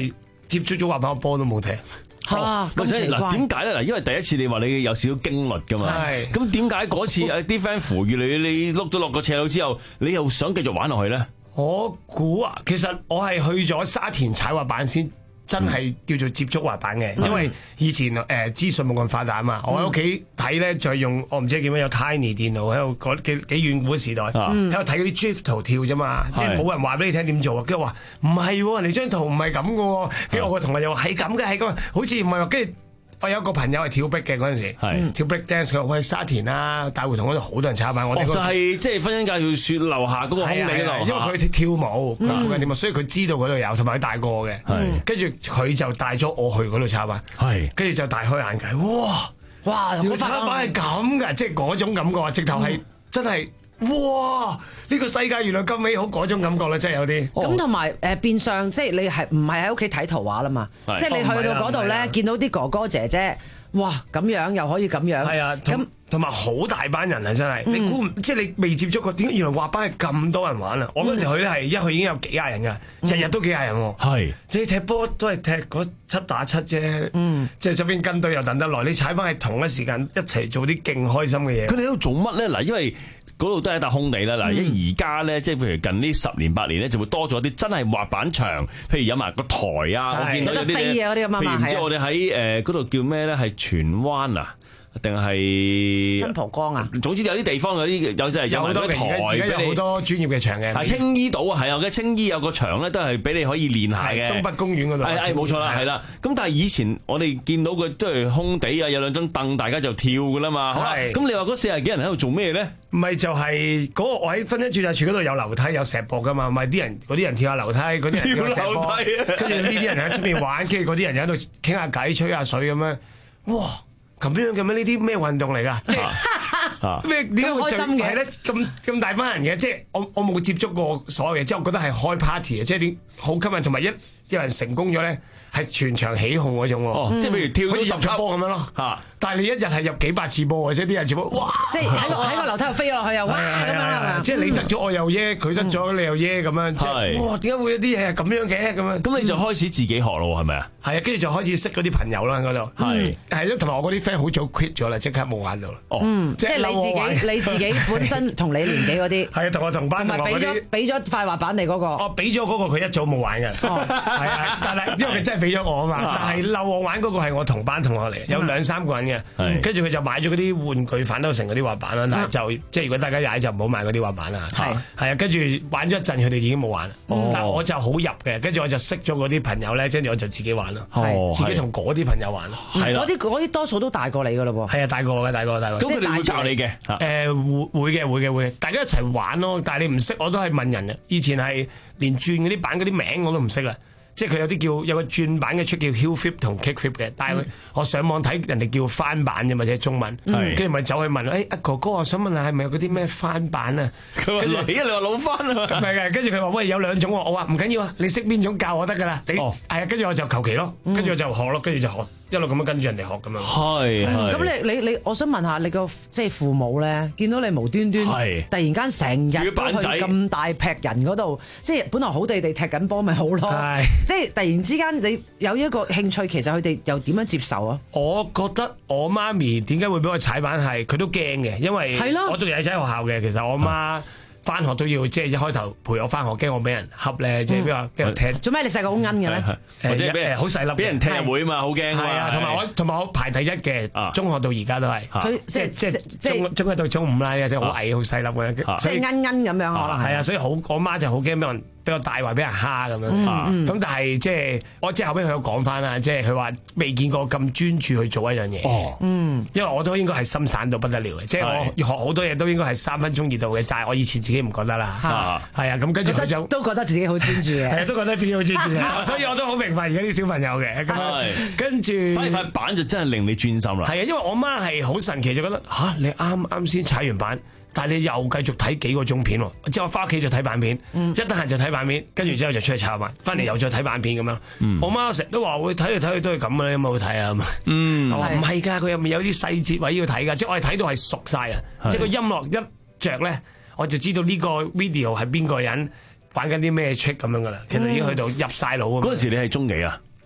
接觸咗滑板，我波都冇踢。 嚇，咁所以嗱，點解咧？嗱，因為第一次你話你有少少經歷噶嘛，咁點解嗰次啲 friend 扶住你，你碌咗落個斜路之後，你又想繼續玩落去咧？ 我估啊，其實我係去咗沙田踩滑板先。真係叫做接觸滑板嘅，因為以前誒資訊冇咁發達啊嘛，我喺屋企睇咧就係用我唔知叫咩有 Tiny 電腦喺度嗰幾幾遠古時代喺度睇嗰啲 drift 圖跳啫嘛，即係冇人話俾你聽點做啊，跟住話唔係喎，你張圖唔係咁嘅喎，跟住我個同學又話係咁嘅係咁，好似唔係喎，跟住。我有個朋友係跳壁嘅嗰陣時，跳 break dance，佢話我去沙田啦，大會堂嗰度好多人踩板，我哋、那個哦、就係即係婚姻介紹説樓下嗰個空地嗰度， 因為佢跳舞，佢附近跳舞，所以佢知道嗰度有，同埋佢大個嘅，跟住佢就帶咗我去嗰度踩板，跟住就大開眼界，哇哇，原來踩板係咁㗎，即係嗰種感覺啊，直頭係真係。哇！呢、這個世界原來咁美好嗰種感覺咧，真係有啲。 咁同埋誒變相，即係你係唔係喺屋企睇圖畫啦嘛？即係你去到嗰度咧，見到啲哥哥姐姐，哇咁樣又可以咁樣。係啊，咁同埋好大班人啊，真係。你估唔即係你未接觸過？點解原來滑板係咁多人玩啊？我嗰陣時去咧係一去已經有幾廿人㗎，日日都幾廿人喎。係，即係踢波都係踢嗰七打七啫。嗯，即係側邊跟隊又等得耐，你踩翻係同一時間一齊做啲勁開心嘅嘢。 佢哋喺度做乜咧？嗱，因為嗰度都係一笪空地啦，嗱，因為而家咧，即係譬如近呢十年八年咧，就會多咗啲真係滑板場，譬如有埋個台啊，我見到有啲咧，譬如唔知我哋喺誒嗰度叫咩咧，係荃灣啊。定係新蒲崗啊！ 總之有啲地方有啲有即係有好多台， 而家有好多專業嘅場嘅。 係青衣島啊，係啊，嘅青衣有個場咧，都係俾你可以練下嘅。 東北公園嗰度。 係係冇錯啦，係啦。咁但係以前我哋見到嘅都係空地啊，有兩張凳，大家就跳㗎啦嘛。係。咁你話嗰四十幾人喺度做咩咧？ 唔係就係嗰個我喺婚姻註冊處嗰度有樓梯有石壆㗎嘛，咪啲人嗰啲人跳下樓梯，嗰啲人跳石壆，跟住呢啲人喺出面玩，跟住嗰啲人喺度傾下偈、吹下水咁樣，哇！咁樣嘅咩？呢啲咩運動嚟㗎？即係咩點解會最係咧？咁咁大班人嘅，即係我我冇接觸過所有嘢，即係我覺得係開 party 嘅，即係啲好吸引，同埋一有人成功咗咧，係全場起哄嗰種喎。 哦，即係譬如跳好似十場波咁樣咯。嚇！但係你一日係入幾百次波嘅，即係啲人全部哇！ 即係喺個喺個樓梯度飛落去又哇咁樣， 即係你得咗我又耶，佢得咗你又耶咁樣。即係哇！點解會有啲嘢係咁樣嘅咁樣？ 咁你就開始自己學咯，係咪啊？ 係啊，跟住就開始識嗰啲朋友啦嗰度。係係咯，同埋我嗰啲 friend 好早 quit 咗啦，即刻冇玩到啦。 哦，即係你自己你自己本身同你年紀嗰啲。 係啊，同我同班同學嗰啲。 俾咗俾咗塊滑板你嗰個。 哦，俾咗嗰個佢一早冇玩嘅。哦，係啊，但係因為佢真係俾咗我啊嘛。但係漏我玩嗰個係我同班同學嚟，有兩三個人嘅。跟住佢就買咗嗰啲玩具反斗城嗰啲滑板啦，但係就即係如果大家踩就唔好買嗰啲滑板啦。係係啊，跟住玩咗一陣，佢哋已經冇玩。但係我就好入嘅，跟住我就識咗嗰啲朋友咧，跟住我就自己玩咯。自己同嗰啲朋友玩咯。 係啦，嗰啲嗰啲多數都大過你噶啦噃。 係啊，大過嘅，大過大過。 咁佢哋會教你嘅？ 誒會會嘅會嘅會，大家一齊玩咯。但係你唔識我都係問人嘅。以前係連轉嗰啲板嗰啲名我都唔識啊。即係佢有啲叫有個轉板嘅出叫 heel flip 同 kick flip 嘅，但係我上網睇人哋叫翻板啫嘛，即係中文，跟住咪走去問，誒阿哥哥，我想問下係咪有嗰啲咩翻板啊？ 佢話你你話老翻啊？ 唔係嘅，跟住佢話喂有兩種喎，我話唔緊要啊，你識邊種教我得㗎啦，你係啊，跟住我就求其咯，跟住我就學咯，跟住就學一路咁樣跟住人哋學咁樣。 係係。 咁你你你，我想問下你個即係父母咧，見到你無端端突然間成日都去咁大劈人嗰度，即係本來好地地踢緊波咪好咯，即係突然之間。你有一個興趣，其實佢哋又點樣接受啊？ 我覺得我媽咪點解會俾我踩板係，佢都驚嘅，因為我仲係喺學校嘅。其實我媽翻學都要即係一開頭陪我翻學，驚我俾人恰咧，即係俾我俾人踢。做咩你細個好奀嘅咩？ 或者俾人好細粒， 俾人踢入會啊嘛，好驚。 係啊，同埋我同埋我排第一嘅，中學到而家都係。 佢即係即係即係中中一到中五啦，即係好矮好細粒嘅， 即係奀奀咁樣可能係。 係啊，所以好我媽就好驚俾人。俾我大話俾人蝦咁樣，咁、嗯、但係即係我即係後尾佢有講翻啦，即係佢話未見過咁專注去做一樣嘢。哦，嗯，因為我都應該係心散到不得了嘅，即係我學好多嘢都應該係三分鐘熱度嘅，但係我以前自己唔覺得啦。係啊，咁跟住佢就都覺得自己好專注嘅， 係啊，都覺得自己好專注嘅，所以我都好明白而家啲小朋友嘅咁樣。跟住反而塊板就真係令你專心啦。 係啊，因為我媽係好神奇，就覺得吓、啊、你啱啱先踩完板。但係你又繼續睇幾個鐘片喎，之後我翻屋企就睇板片，嗯、一得閒就睇板片，跟住之後就出去炒飯，翻嚟又再睇板片咁樣。嗯、我媽成日都話會睇嚟睇去都係咁嘅，有冇好睇啊？嗯，我話唔係㗎，佢入面有啲細節位要睇㗎，即係我係睇到係熟晒啊！是即係個音樂一着咧，我就知道呢個 video 係邊個人玩緊啲咩 trick 咁樣㗎啦。其實已經去到入晒腦。 嗰陣時你係中幾啊？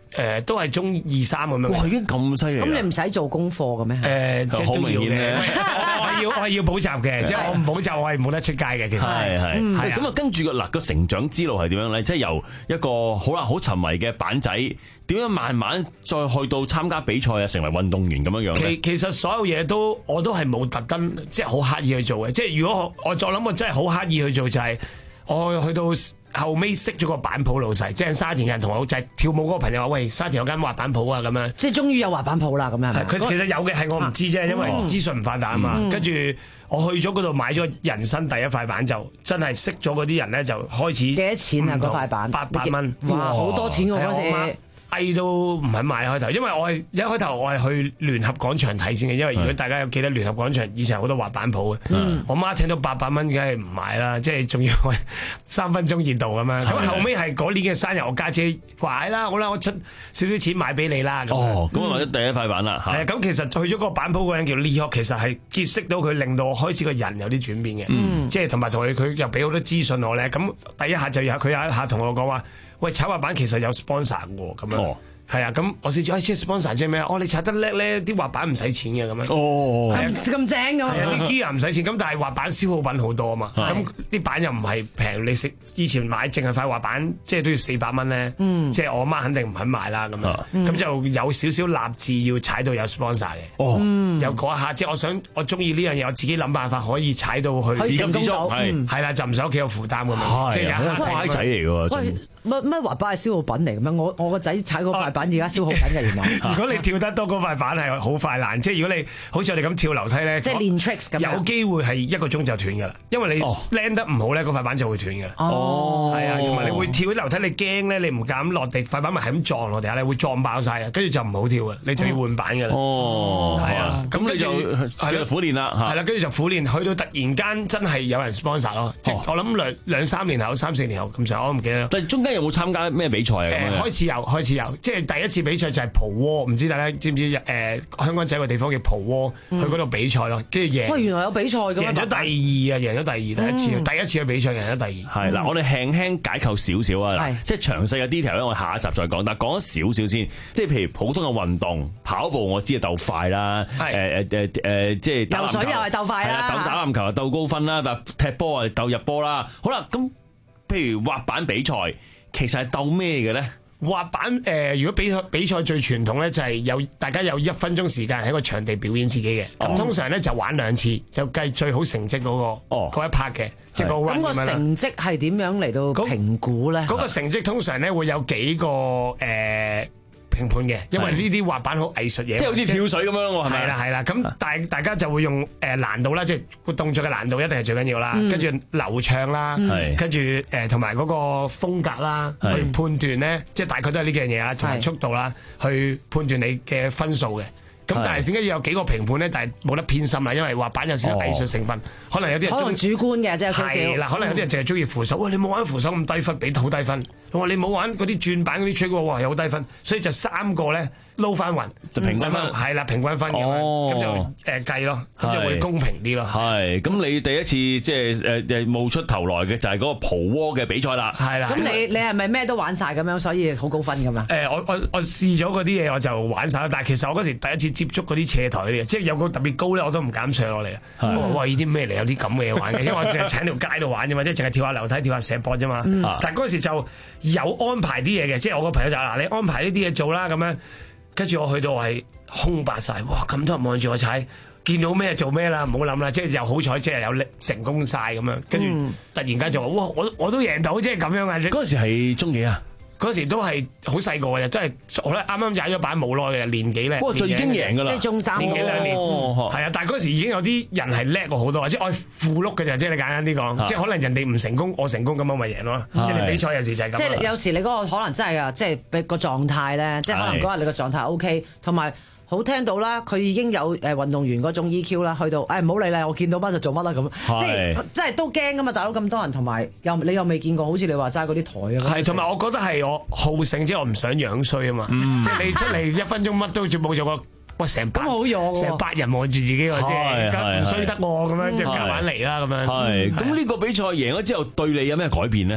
誒都係中二三咁樣。 哇，已經咁犀利！ 咁你唔使做功課嘅咩？ 誒，即係好都要嘅。 明顯咧我係要我係要補習嘅，即係我唔補習我係冇得出街嘅。其實係係係咁啊，跟住個嗱個成長之路係點樣咧？即係由一個好啦好沉迷嘅板仔，點樣慢慢再去到參加比賽啊，成為運動員咁樣樣咧？ 其其實所有嘢都我都係冇特登即係好刻意去做嘅。即係如果我我再諗我真係好刻意去做就係、是。我去到後尾識咗個板鋪老細，即係沙田人同我就係跳舞嗰個朋友話：喂，沙田有間滑板鋪啊咁樣。 即係終於有滑板鋪啦咁樣。 佢其實有嘅係我唔知啫，因為資訊唔發達啊嘛。跟住我去咗嗰度買咗人生第一塊板，就真係識咗嗰啲人咧，就開始幾多錢啊？嗰塊板八百蚊， 哇，好多錢喎嗰時。 嗌都唔肯買開頭，因為我係一開頭我係去聯合廣場睇先嘅，因為如果大家有記得聯合廣場以前好多滑板鋪嘅，嗯、我媽聽到八百蚊梗係唔買啦，即係仲要三分鐘熱度咁樣。咁後尾係嗰年嘅生日，我家姐話啦，好啦，我出少少錢買俾你啦。 哦，咁啊買咗第一塊板啦。 係咁、嗯、其實去咗個板鋪嗰人叫 Leo， 其實係結識到佢，令到我開始個人有啲轉變嘅，嗯、即係同埋同佢佢又俾好多資訊我咧。咁第一下就有佢有一下同我講話。喂，踩滑板其實有 sponsor 喎，咁樣係啊，咁我先知，哎，即係 sponsor 即係咩啊？哦，你踩得叻咧，啲滑板唔使錢嘅咁樣。哦，係啊， 咁正咁。 係啊，啲 gear 唔使錢，咁但係滑板消耗品好多啊嘛。咁啲板又唔係平，你食以前買淨係塊滑板，即係都要四百蚊咧。嗯，即係我媽肯定唔肯買啦咁樣。咁就有少少立志要踩到有 sponsor 嘅。哦，有嗰一下，即係我想我中意呢樣嘢，我自己諗辦法可以踩到去。 自給自足係係啦，就唔使屋企有負擔咁樣。即係有乖仔嚟嘅喎。 乜乜滑板係消耗品嚟嘅咩？我我個仔踩嗰塊板而家消耗緊嘅原來。 如果你跳得多嗰塊板係好快爛，即係如果你好似我哋咁跳樓梯咧， 即係練 tricks 咁， 有機會係一個鐘就斷㗎啦。因為你 land 得唔好咧，嗰塊板就會斷㗎。哦，係啊，同埋你會跳啲樓梯，你驚咧，你唔敢落地，塊板咪係咁撞落地下咧，會撞爆晒嘅，跟住就唔好跳啊，你就要換板㗎啦。哦，係啊，咁你就係啦， 苦練啦， 係啦，跟住就苦練，去到突然間真係有人 sponsor 咯，即係我諗兩兩三年後、三四年後咁上，我唔記得。 但係中間有冇參加咩比賽啊？ 誒，開始有，開始有，即係第一次比賽就係蒲窩，唔知大家知唔知？誒，香港仔有個地方叫蒲窩，去嗰度比賽咯，跟住贏。 喂，原來有比賽嘅， 贏咗第二啊！贏咗第二，第一次，第一次嘅比賽贏咗第二。 係嗱，我哋輕輕解構少少啊，即係詳細嘅 detail 咧，我下一集再講。但係講咗少少先，即係譬如普通嘅運動，跑步我知係鬥快啦，誒誒誒誒，即係游水又係鬥快啦， 鬥打籃球又鬥高分啦，但係踢波啊鬥入波啦。好啦，咁譬如滑板比賽。其實係鬥咩嘅咧？ 滑板誒、呃，如果比賽比賽最傳統咧，就係有大家有一分鐘時間喺個場地表演自己嘅。咁、哦、通常咧就玩兩次，就計最好成績嗰、那個哦嗰一 part 嘅，即係個 run 咁樣啦。咁個成績係點樣嚟到評估咧？嗰、那個成績通常咧會有幾個誒。呃評判嘅，因為呢啲滑板好藝術嘢， 即係好似跳水咁樣喎，係咪？ 係啦係啦，咁大大家就會用誒難度啦，即係個動作嘅難度一定係最緊要啦，跟住流暢啦，跟住誒同埋嗰個風格啦，去判斷咧，即係大概都係呢幾樣嘢啦，同埋速度啦，去判斷你嘅分數嘅。咁但係點解要有幾個評判咧？但係冇得偏心啦，因為滑板有少少藝術成分，可能有啲人可能主觀嘅，即係少少。 係啦，可能有啲人淨係中意扶手，喂，你冇玩扶手咁低分，俾好低分。我話你冇玩嗰啲轉板嗰啲 trick，哇，有好低分。所以就三個咧撈翻勻， 就平均分。 係啦，平均分咁樣，咁就誒計咯，咁就會公平啲咯。 係，咁你第一次即係誒誒冒出頭來嘅就係嗰個蒲窩嘅比賽啦。 係啦。 咁你你係咪咩都玩晒咁樣，所以好高分咁啊？ 誒，我我我試咗嗰啲嘢，我就玩晒啦。但係其實我嗰時第一次接觸嗰啲斜台嗰啲，即係有個特別高咧，我都唔敢上落嚟啊！我話哇，呢啲咩嚟？有啲咁嘅嘢玩嘅，因為我淨係喺條街度玩啫嘛，即係淨係跳下樓梯、跳下石膊啫嘛。嗯、但係嗰時就有安排啲嘢嘅，即係我個朋友就話：嗱，你安排呢啲嘢做啦，咁樣。跟住我去到係空白晒，哇！咁多人望住我踩，見到咩做咩啦，唔好諗啦，即係又好彩，即係有成功晒咁樣。跟住突然間就話：哇！我我都贏到，即係咁樣啊！ 嗰時係中幾啊？ 嗰時都係好細個嘅，真係我咧啱啱踩咗板冇耐嘅年紀咧， 哇！就已經贏㗎啦， 即係中三年幾兩年，係啊！但係嗰時已經有啲人係叻過好多，即係我負碌嘅啫，即係你簡單啲講，即係可能人哋唔成功，我成功咁我咪贏咯。即係你比賽有時就係咁。 即係有時你嗰個可能真係啊，即係個狀態咧，即係可能嗰日你個狀態 O K，同埋。好聽到啦，佢已經有誒運動員嗰種 E Q 啦，去到誒唔好理啦，我見到乜就做乜啦咁，即係即係都驚噶嘛，大佬咁多人，同埋又你又未見過，好似你話齋嗰啲台啊， 係同埋我覺得係我好勝，即係我唔想樣衰啊嘛，即係你出嚟一分鐘乜都做冇做過，哇成百成百人望住自己喎，即係唔衰得喎咁樣，即係夾硬嚟啦咁樣。 係咁呢個比賽贏咗之後，對你有咩改變呢？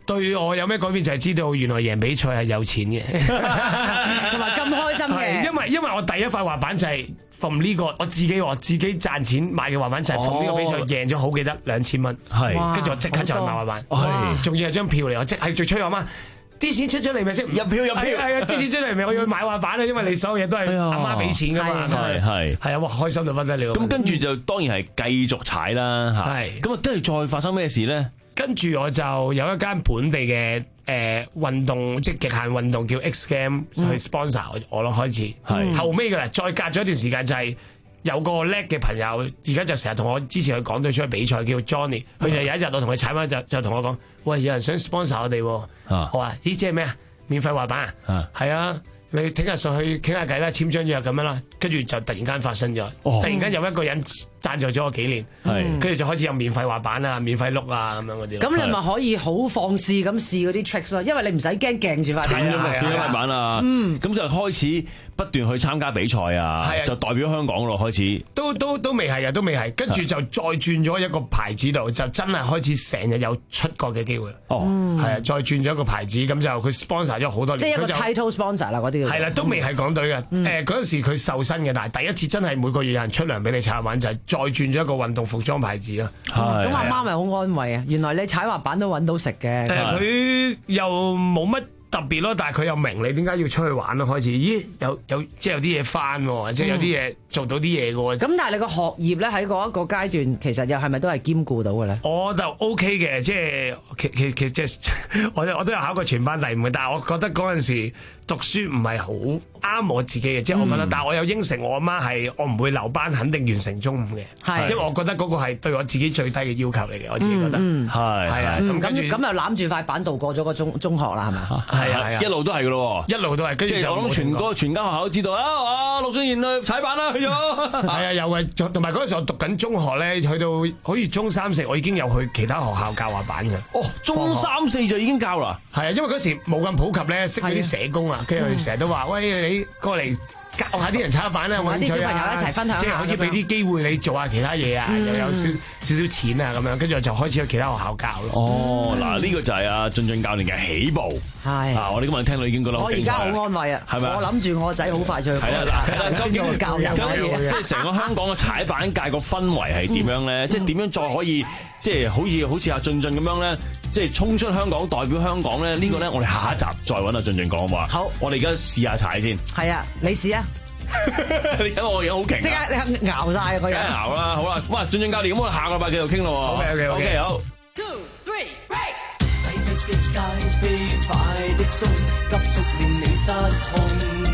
對我有咩改變就係知道原來贏比賽係有錢嘅， 同埋咁開心嘅。 因為因為我第一塊滑板就係 from 呢個我自己我自己賺錢買嘅滑板就係 from 呢個比賽贏咗好記得兩千蚊， 係跟住我即刻就去買滑板，係仲要係張票嚟，我即係最催我媽。啲錢出咗嚟咪先入票入票， 係啊！啲錢出嚟咪我要買滑板啊，因為你所有嘢都係阿媽俾錢噶嘛， 係係係啊！哇，開心到不得了。 咁跟住就當然係繼續踩啦嚇。係咁啊，跟住再發生咩事咧？ 跟住我就有一間本地嘅誒運動，即係極限運動叫 X Games 去 sponsor 我咯，開始係後尾噶啦，再隔咗一段時間就係。有個叻嘅朋友，而家就成日同我之前去港隊出去比賽，叫 Johnny。佢就有一日我同佢踩翻，就就同我講：喂，有人想 sponsor 我哋喎。我話：咦，即係咩啊？免費滑板啊？係啊，你聽日上去傾下偈啦，簽張約咁樣啦。跟住就突然間發生咗，突然間有一個人贊助咗我幾年，跟住就開始有免費滑板啊、免費碌啊咁樣嗰啲。 咁你咪可以好放肆咁試嗰啲 tricks 咯，因為你唔使驚鏡住塊板。 係啊，跳滑板啊，咁就開始不斷去參加比賽啊，就代表香港咯，開始。 都都都未係啊，都未係，跟住就再轉咗一個牌子度，就真係開始成日有出國嘅機會。哦，係啊，再轉咗一個牌子，咁就佢 sponsor 咗好多年。 即係一個 title sponsor 啦，嗰啲。 係啦，都未係港隊嘅。誒嗰陣時佢瘦身嘅，但係第一次真係每個月有人出糧俾你踩滑板，就係再轉咗一個運動服裝牌子啦。 咁阿媽咪好安慰啊！原來你踩滑板都揾到食嘅。 誒，佢又冇乜特別咯，但係佢又明你點解要出去玩咯。開始，咦，有有即係有啲嘢翻喎，即係有啲嘢做到啲嘢嘅喎。 咁但係你個學業咧喺嗰一個階段，其實又係咪都係兼顧到嘅咧？ 我就 OK 嘅，即係其其其即係我我都有考過全班第五嘅，但係我覺得嗰陣時讀書唔係好啱我自己嘅，即係我覺得，但係我有應承我阿媽係我唔會留班，肯定完成中五嘅，係，因為我覺得嗰個係對我自己最低嘅要求嚟嘅，我自己覺得係係啊，咁跟住咁又攬住塊板度過咗個中中學啦，係咪？ 係啊係啊， 一路都係嘅咯， 一路都係，跟住我諗全個全間學校都知道啦，啊陸俊賢去踩板啦，去咗， 係啊，又係同埋嗰陣時我讀緊中學咧，去到好似中三四，我已經有去其他學校教滑板嘅。 哦，中三四就已經教啦， 係啊，因為嗰時冇咁普及咧，識嗰啲社工啊，跟住佢成日都話：喂，你過嚟教下啲人踩滑板啦，有冇興趣啊？ 啲小朋友一齊分享， 即係好似俾啲機會你做下其他嘢啊，又有少少少錢啊咁樣，跟住就開始去其他學校教咯。 哦，嗱呢個就係阿俊俊教練嘅起步。 係啊，我哋今日聽到已經覺得好精彩。 我而家好安慰啊，係咪？我諗住我仔好快就去。 係啊， 嗱，究竟教人即係成個香港嘅踩板界個氛圍係點樣咧？即係點樣再可以即係好似好似阿俊俊咁樣咧？即係衝出香港，代表香港咧？呢個咧，我哋下一集再揾阿俊俊講好唔好啊？好，我哋而家試下踩先。 係啊，你試啊！ 你睇我而家好勁， 即刻你熬晒個人。 梗係熬啦，好啦，哇！俊俊教練，咁我哋下個禮拜繼續傾咯。 OK OK OK 好。 Two three break。擠迫的街，飛快的鐘，急速令你失控。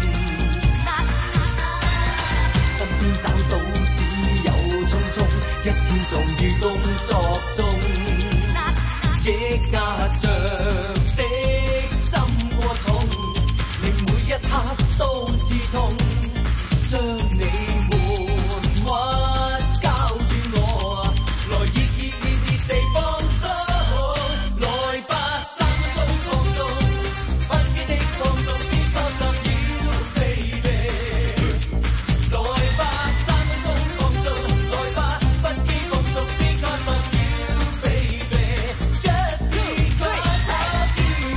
身邊找到只有匆匆，一天終於工作中，抑壓着的心過重，令每一刻都刺痛。將你們屈交於我，來熱熱熱熱地放鬆，來吧三分鐘放縱，不羈的放縱 because of you baby， 來吧三分鐘放縱，來吧不羈放縱 because of you baby，just because of you。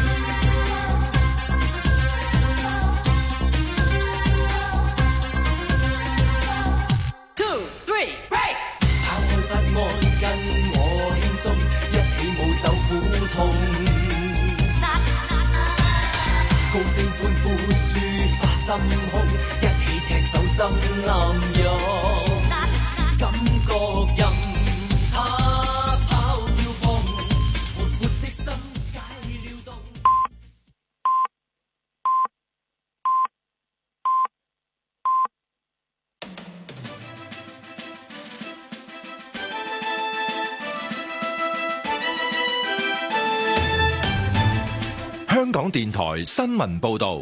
就苦痛，高聲歡呼抒發心胸，一起踢走心暗湧，感覺任他跑跳碰，活活的心解了凍。 香港電台新聞報道，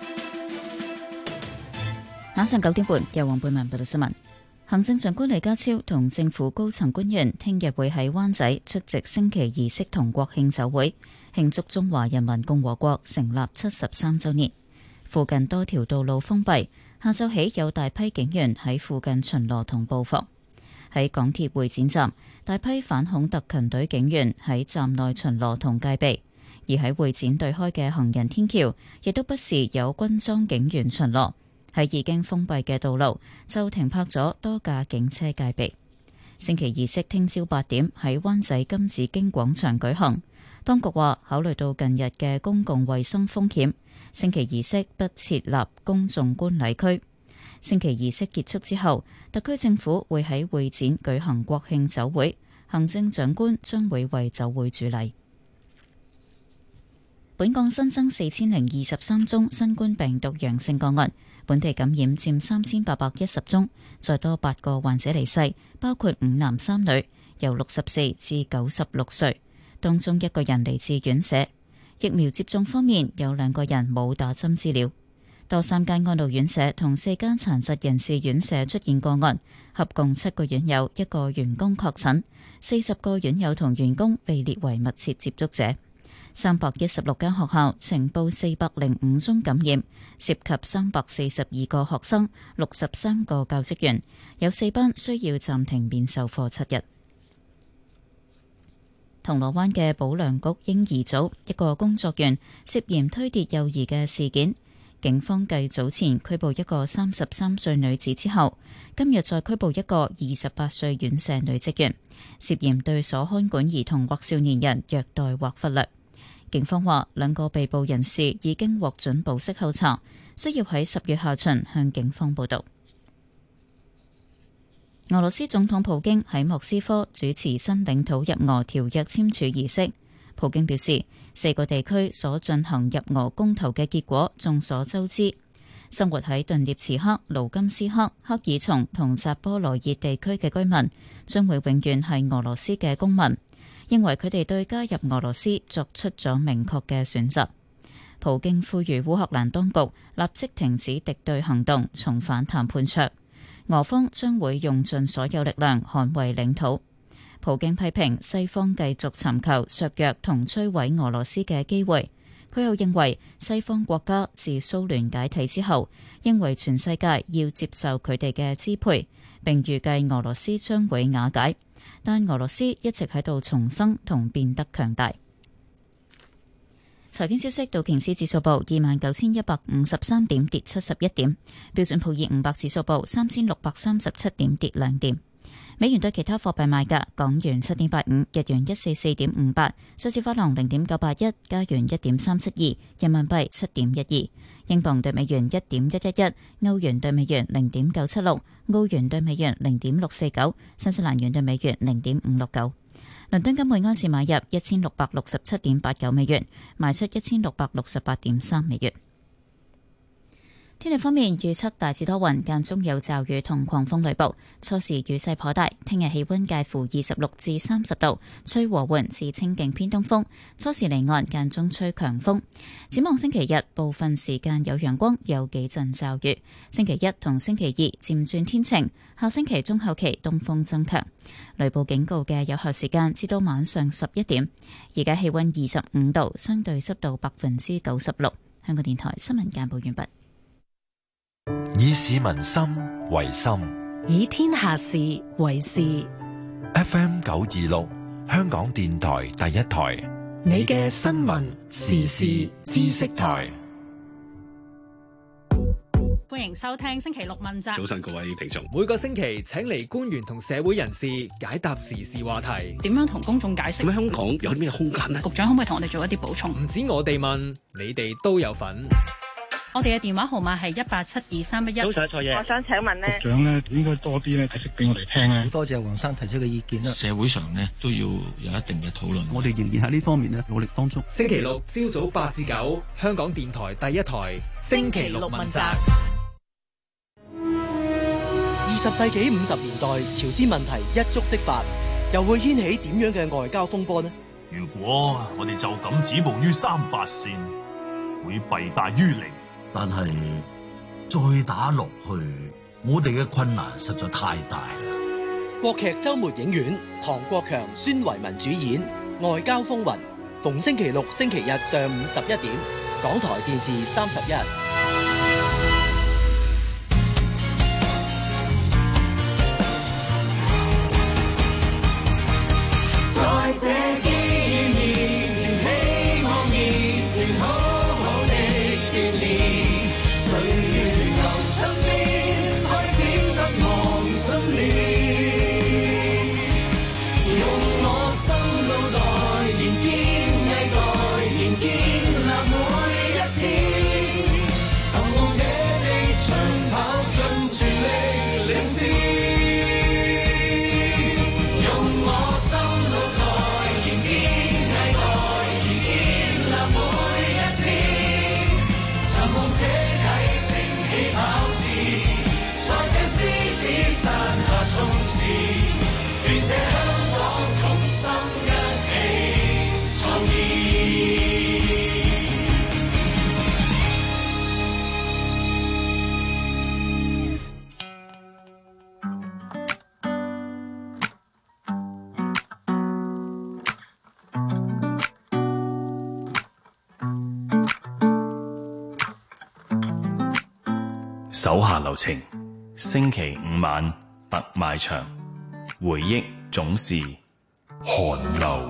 晚上九點半由黃貝文報道新聞。行政長官李家超同政府高層官員聽日會喺灣仔出席升旗儀式同國慶酒會，慶祝中華人民共和國成立七十三週年。附近多條道路封閉，下晝起有大批警員喺附近巡邏同布防。 喺港鐵會展站，大批反恐特勤隊警員喺站內巡邏同戒備，而喺會展對開嘅行人天橋，亦都不時有軍裝警員巡邏。喺已經封閉嘅道路就停泊咗多架警車戒備。升旗儀式聽朝八點喺灣仔金紫荊廣場舉行。當局話，考慮到近日嘅公共衛生風險，升旗儀式不設立公眾觀禮區。升旗儀式結束之後，特區政府會喺會展舉行國慶酒會，行政長官將會為酒會主禮。本港新增四千零二十三宗新冠病毒陽性個案，本地感染佔三千八百一十宗，再多八個患者離世，包括五男三女，由六十四至九十六歲，當中一個人嚟自院舍。疫苗接種方面，有兩個人冇打針資料。多三間安老院舍同四間殘疾人士院舍出現個案，合共七個院友、一個員工確診，四十個院友同員工被列為密切接觸者。三百一十六間學校呈報四百零五宗感染，涉及三百四十二個學生、六十三個教職員，有四班需要暫停面授課七日。銅鑼灣嘅保良局嬰兒組一個工作員涉嫌推跌幼兒嘅事件，警方繼早前拘捕一個三十三歲女子之後，今日再拘捕一個二十八歲院舍女職員，涉嫌對所看管兒童或少年人虐待或忽略。警方話，兩個被捕人士已經獲准保釋候查，需要喺十月下旬向警方報到。俄羅斯總統普京喺莫斯科主持新領土入俄條約簽署儀式。普京表示，四個地區所進行入俄公投嘅結果眾所周知。生活喺頓涅茨克、盧甘斯克、克爾松同扎波羅熱地區嘅居民將會永遠係俄羅斯嘅公民，認為佢哋對加入俄羅斯作出咗明確嘅選擇。普京呼籲烏克蘭當局立即停止敵對行動，重返談判桌。俄方將會用盡所有力量捍衛領土。普京批評西方繼續尋求削弱同摧毀俄羅斯嘅機會。佢又認為西方國家自蘇聯解體之後，認為全世界要接受佢哋嘅支配，並預計俄羅斯將會瓦解。但俄羅斯一直喺度重生同變得強大。財經消息：道瓊斯指數報二萬九千一百五十三點，跌七十一點；標準普爾五百指數報三千六百三十七點，跌兩點。美元對其他貨幣賣價：港元七點八五，日元一四四點五八，瑞士法郎零點九八一，加元一點三七二，人民幣七點一二，英鎊對美元一點一一一，歐元對美元零點九七六，澳元對美元零點六四九，新西蘭元對美元零點五六九。倫敦金每安士買入一千六百六十七點八九美元，賣出一千六百六十八點三美元。天氣方面，預測大致多雲，間中有驟雨同狂風雷暴，初時雨勢頗大。聽日氣溫介乎二十六至三十度，吹和緩至清勁偏東風，初時離岸，間中吹強風。展望星期日，部分時間有陽光，有幾陣驟雨。星期一同星期二漸轉天晴，下星期中後期東風增強，雷暴警告嘅有效時間至到晚上十一點。而家氣溫二十五度，相對濕度百分之九十六。香港電台新聞簡報完畢。 以市民心為心， 以天下事為事。 F M 九二六，香港電台第一台， 你嘅新聞時事知識台。 歡迎收聽星期六問責。 早晨各位聽眾， 每個星期請嚟官員同社會人士解答時事話題。 點樣同公眾解釋？ 咁香港有啲咩空間呢？ 局長可唔可以同我哋做一啲補充？ 唔止我哋問，你哋都有份。 我哋嘅電話號碼係一八七二三一一。 早晨，蔡爺， 我想請問呢， 局長咧應該多啲咧解釋俾我哋聽咧。 好多謝黃生提出嘅意見啦。 社會上呢都要有一定嘅討論。 我哋仍然喺呢方面咧努力當中。 星期六朝早八至九，香港電台第一台，星期六問責。 二十世紀五十年代，朝鮮問題一觸即發，又會掀起點樣嘅外交風波呢？ 如果我哋就咁止步於三八線，會弊大於利。 但係再打落去，我哋嘅困難實在太大啦。 國劇周末影院，唐國強、孫維民主演《外交風雲》，逢星期六、星期日上午十一點，港台電視三十一。 在這機遇面前，希望面前好好的鍛鍊，歲月流身邊，開始不忘信念。用我心腦袋，仍堅毅代，仍建立每一天。尋夢者的長跑，盡全力領先。衝刺，願這香港同心一起創意。 手下留情，星期五晚特賣場，回憶總是寒流。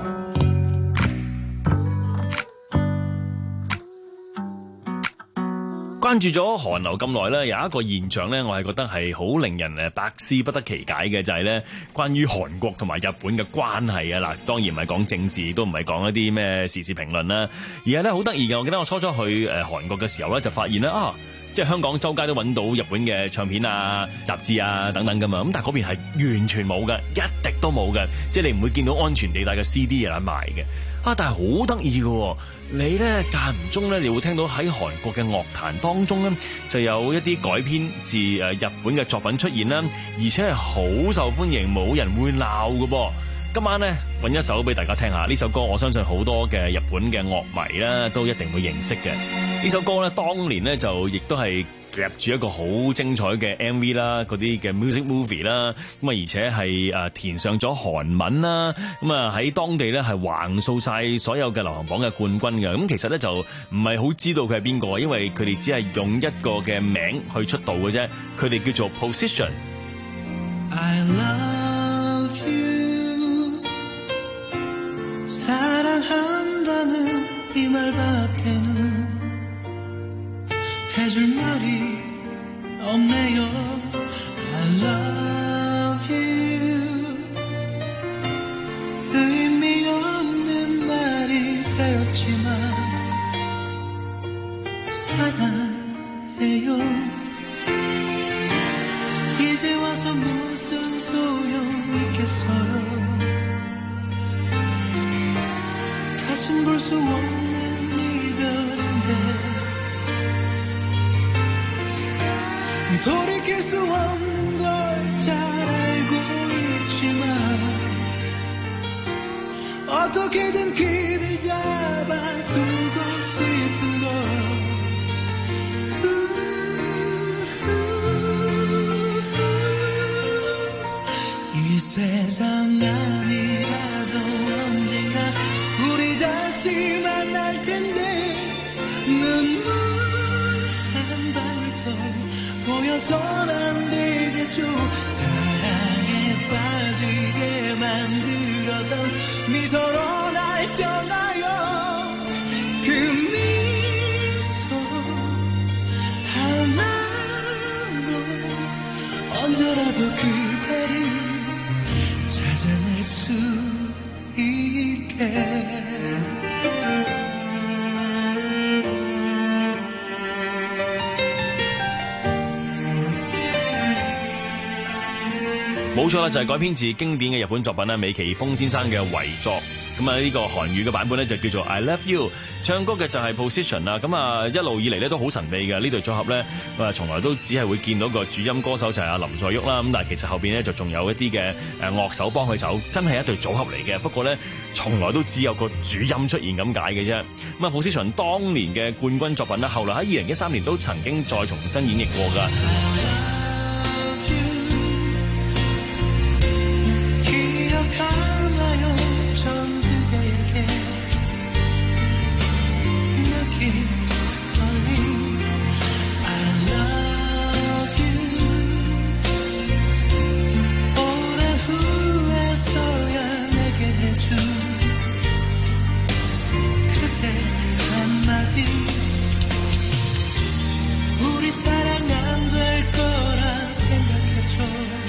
關注咗韓流咁耐咧，有一個現象咧，我係覺得係好令人誒百思不得其解嘅，就係咧關於韓國同埋日本嘅關係啊！嗱，當然唔係講政治，都唔係講一啲咩時事評論啦，而係咧好得意嘅。我記得我初初去誒韓國嘅時候咧，就發現咧啊，即係香港周街都揾到日本嘅唱片啊、雜誌啊等等噶嘛，咁但係嗰邊係完全冇嘅，一滴都冇嘅，即係你唔會見到安全地帶嘅 C D 有得賣嘅。啊，但係好得意嘅，你咧間唔中咧，你會聽到喺韓國嘅樂壇當中咧，就有一啲改編自誒日本嘅作品出現啦，而且係好受歡迎，冇人會鬧嘅噃。今晚咧揾一首俾大家聽下，呢首歌我相信好多嘅日本嘅樂迷啦都一定會認識嘅。呢首歌咧當年咧就亦都係夾住一個好精彩嘅 M V 啦，嗰啲嘅 music movie 啦，咁啊而且係誒填上咗韓文啦，咁啊喺當地咧係橫掃晒所有嘅流行榜嘅冠軍嘅。咁其實咧就唔係好知道佢係邊個，因為佢哋只係用一個嘅名去出道嘅啫，佢哋叫做 Position。 I love you 사랑한다는 이 말밖에는 해줄 말이 없네요. I love you 의미 없는 말이 되었지만 사랑해요. 이제 와서 무슨 소용 있겠어요. 다신 볼 수 없는 이별인데 돌이킬 수 없는 걸 잘 알고 있지만 어떻게든 그댈 잡아두고 싶은 걸. 이 세상 아니라도 언젠가 우리 다시 만날 텐데 눈물 한 방울 더 보여선 안 되겠죠. 사랑에 빠지게 만들었던 미소로 날 떠나요. 그 미소 하나로 언제라도 그대를 찾아낼 수 있게. 冇錯啦，就係改編自經典嘅日本作品啦，美崎峰先生嘅遺作。咁啊，呢個韓語嘅版本咧就叫做 I Love You， 唱歌嘅就係 Position 啦。咁啊，一路以嚟咧都好神秘嘅呢對組合咧，啊，從來都只係會見到個主音歌手就係阿林在旭啦。咁但係其實後邊咧就仲有一啲嘅誒樂手幫佢手，真係一對組合嚟嘅。不過咧，從來都只有個主音出現咁解嘅啫。咁啊 Position 當年嘅冠軍作品啦，後來喺二零一三年都曾經再重新演繹過㗎。 오래 후회서야 내게 해준 사랑 안 될 거라 생각했죠.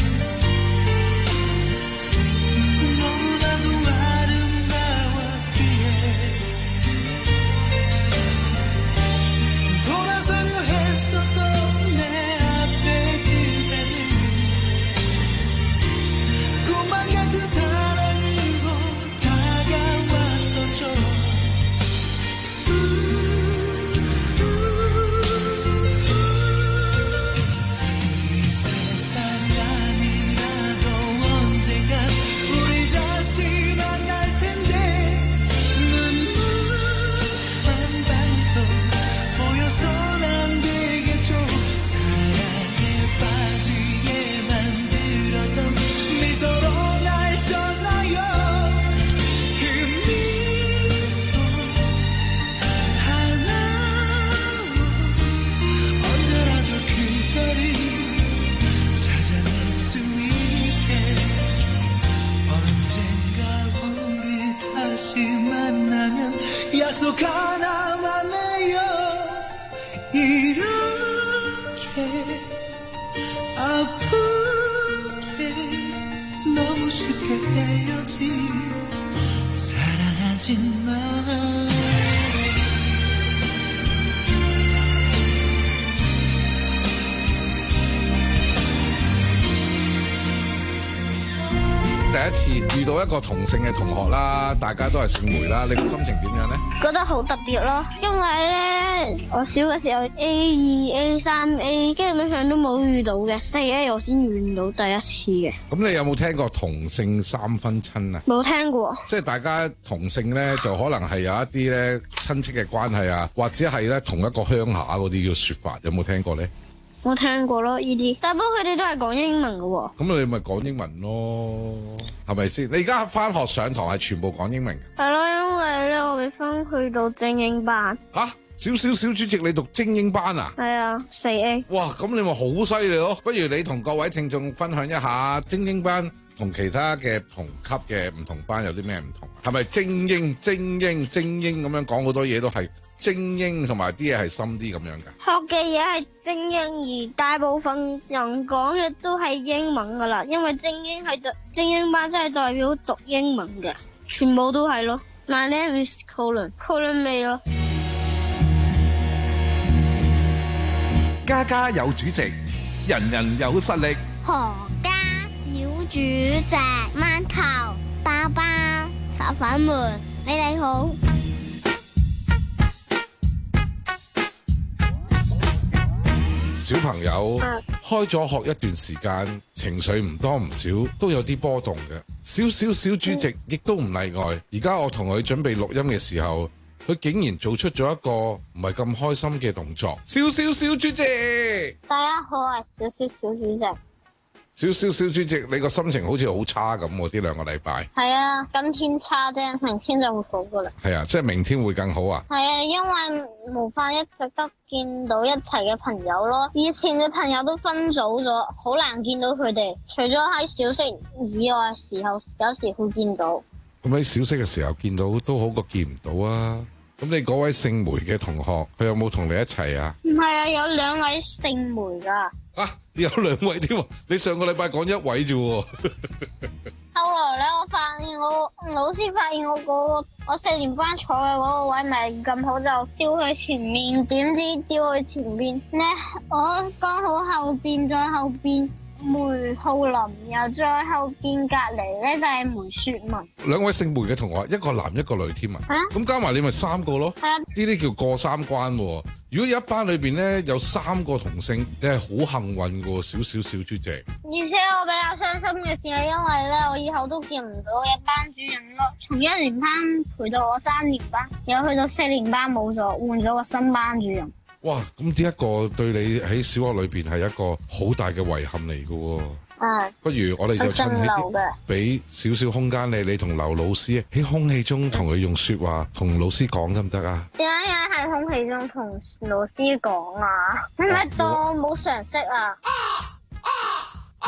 너무나도 아름다웠기에 돌아서려 했었던 내 앞에 그대는 꿈만 같은 사랑으로 다가왔었죠. 약속 하나만 해요. 이렇게 아프게 너무 쉽게 헤어진 사랑하지 마. 第一次遇到一個同性嘅同學啦，大家都係姓梅啦，你個心情點樣呢？ 覺得好特別咯，因為咧我小嘅時候 A 二 A 三 A 基本上都冇遇到嘅，四 A 我先遇到第一次嘅。 咁你有冇聽過同性三分親啊？ 冇聽過。 即係大家同性咧，就可能係有一啲咧親戚嘅關係啊，或者係咧同一個鄉下嗰啲叫說法，有冇聽過咧？ 我聽過咯，呢啲，但不過佢哋都係講英文㗎喎。 咁你咪講英文咯，係咪先？你而家返學上堂係全部講英文嘅？ 係咯，因為咧我未分去到精英班。 吓，小小小主席你讀精英班啊？ 係啊，四 A。 哇，咁你咪好犀利咯！不如你同各位聽眾分享一下精英班同其他嘅同級嘅唔同班有啲咩唔同？係咪精英、精英、精英咁樣講好多嘢都係？精英同埋啲嘢係深啲咁樣㗎， 學嘅嘢係精英，而大部分人講嘅都係英文噶啦，因為精英係代精英班真係代表讀英文嘅，全部都係咯。My name is Colin，Colin 未咯。 家家有主席，人人有實力。 何家小主席，饅頭、包包、炒粉們，你哋好。 小朋友開咗學一段時間，情緒唔多唔少都有啲波動嘅。小小小主席亦都唔例外。而家我同佢準備錄音嘅時候，佢竟然做出咗一個唔係咁開心嘅動作。小小小主席， 大家好，我係小小小主席。 小小小主席，你個心情好似好差咁喎，呢兩個禮拜。 係啊，今天差啫，明天就會好噶啦。 係啊，即係明天會更好啊。 係啊，因為無法一直得見到一齊嘅朋友咯。以前嘅朋友都分組咗，好難見到佢哋。除咗喺小息以外嘅時候，有時會見到。 咁喺小息嘅時候見到都好過見唔到啊。咁你嗰位姓梅嘅同學，佢有冇同你一齊啊？ 唔係啊，有兩位姓梅噶。 啊，有兩位添喎！你上個禮拜講一位啫喎。 後來咧，我發現我老師發現我嗰個我四年班坐嘅嗰個位唔係咁好，就調去前面。點知調去前邊咧，我剛好後邊再後邊梅浩林，又再後邊隔籬咧就係梅雪文。 兩位姓梅嘅同學，一個男一個女添啊！咁加埋你咪三個咯。 係啊， 呢啲叫過三關喎。如果有一班裏邊咧有三個同性，你係好幸運嘅喎，小小小主席。 而且我比較傷心嘅事係因為咧，我以後都見唔到嘅班主任咯。從一年班陪到我三年班，又去到四年班冇咗，換咗個新班主任。 哇！咁呢一個對你喺小學裏邊係一個好大嘅遺憾嚟嘅喎。 嗯。 不如我哋就趁起俾少少空間你，你同劉老師喺空氣中同佢用説話同老師講得唔得啊？ 點解喺空氣中同老師講啊？係咪當冇常識啊？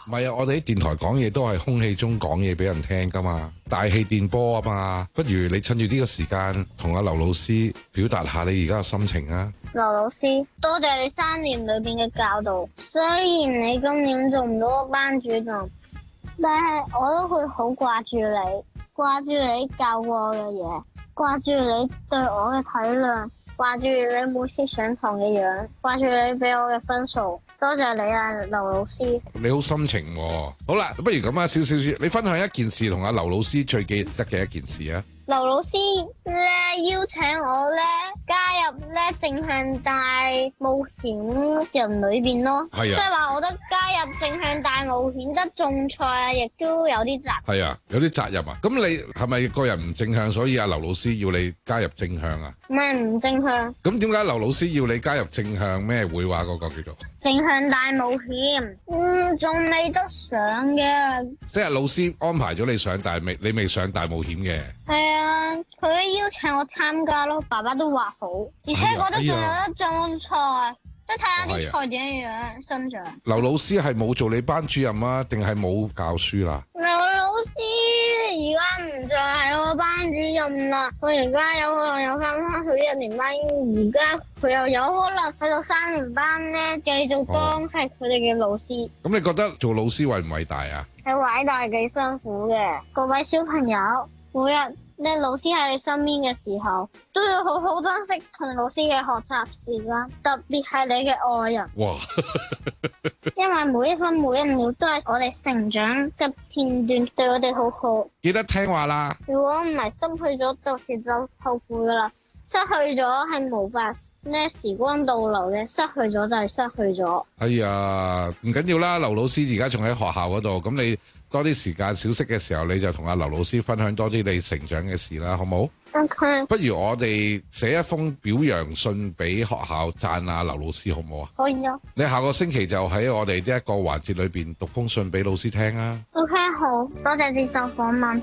唔係啊，我哋喺電台講嘢都係空氣中講嘢俾人聽噶嘛，大氣電波啊嘛，不如你趁住呢個時間同阿劉老師表達下你而家嘅心情啊。 劉老師，多謝你三年裏邊嘅教導，雖然你今年做唔到個班主任，但係我都會好掛住你，掛住你教過我嘅嘢，掛住你對我嘅體諒，掛住你每次上堂嘅樣，掛住你俾我嘅分數。多謝你啊，劉老師。 你好心情喎。好啦，不如咁啊，少少少，你分享一件事同阿劉老師最記得嘅一件事啊。 劉老師咧邀請我咧加入咧正向大冒險人裏邊咯， 係啊， 即係話我覺得加入正向大冒險得種菜啊，亦都有啲責任。 係啊，有啲責任啊。咁你係咪個人唔正向，所以阿劉老師要你加入正向啊？ 唔係唔正向。 咁點解劉老師要你加入正向咩會話嗰個叫做正向大冒險？嗯，仲未得上嘅。 即係老師安排咗你上，但係未你未上大冒險嘅。 係啊，佢邀請我參加咯，爸爸都話好，而且覺得仲有得種菜，即係睇下啲菜點樣生長。 劉老師係冇做你班主任啊，定係冇教書啦？ 劉老師而家唔再係我班主任啦，我而家有可能有翻翻去一年班，而家佢又有可能去到三年班咧，繼續當係佢哋嘅老師。咁、 哦、你覺得做老師偉唔偉大啊？ 係偉大，幾辛苦嘅，各位小朋友。每日咧，老師喺你身邊嘅時候，都要好好珍惜同老師嘅學習時間，特別係你嘅愛人。 哇！ 因為每一分每一秒都係我哋成長嘅片段，對我哋好好。 記得聽話啦！ 如果唔係失去咗，到時就後悔噶啦。失去咗係無法咧時光倒流嘅，失去咗就係失去咗。 哎呀，唔緊要啦，劉老師而家仲喺學校嗰度，咁你多啲時間小息嘅時候，你就同阿劉老師分享多啲你成長嘅事啦，好冇 ？OK。 不如我哋寫一封表揚信俾學校讚阿劉老師，好唔好啊？ 可以啊。 你下個星期就喺我哋呢一個環節裏邊讀封信俾老師聽啊。 OK， 好，多謝接受訪問。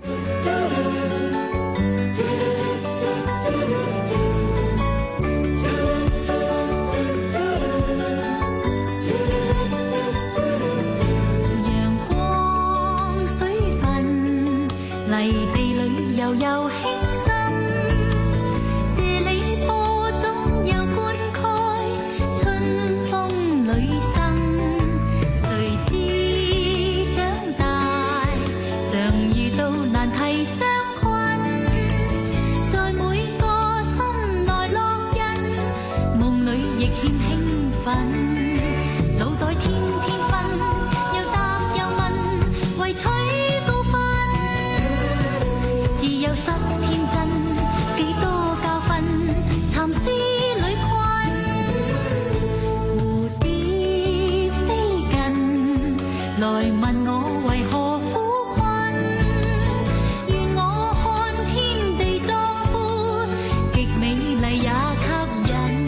泥地裏悠悠輕滲，這裏播種又灌溉，春風裏生。誰知長大，常遇到難題相困，在每個心內烙印，夢裏亦欠興奮，腦袋天天分，又答又問，為取有失天真，幾多教訓，沉思裏困。蝴蝶飛近，來問我為何苦困。願我看天地壯闊，極美麗也吸引。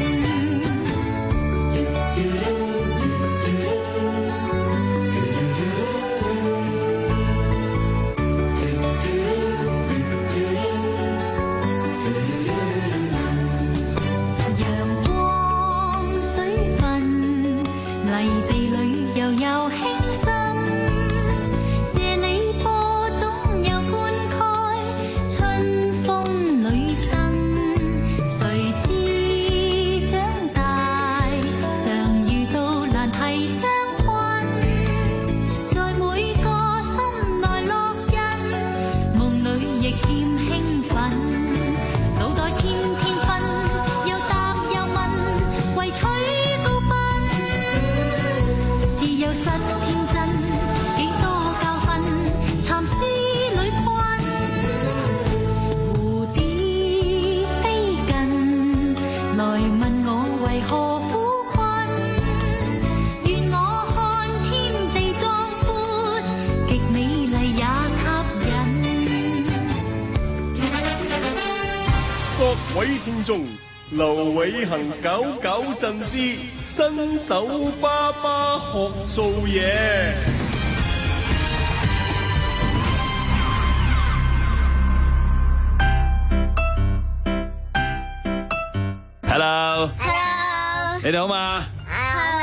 各位聽眾，劉偉恒九九震之新手爸爸學做嘢。 Hello，Hello， Hello， 你哋好嘛？ 好嘛？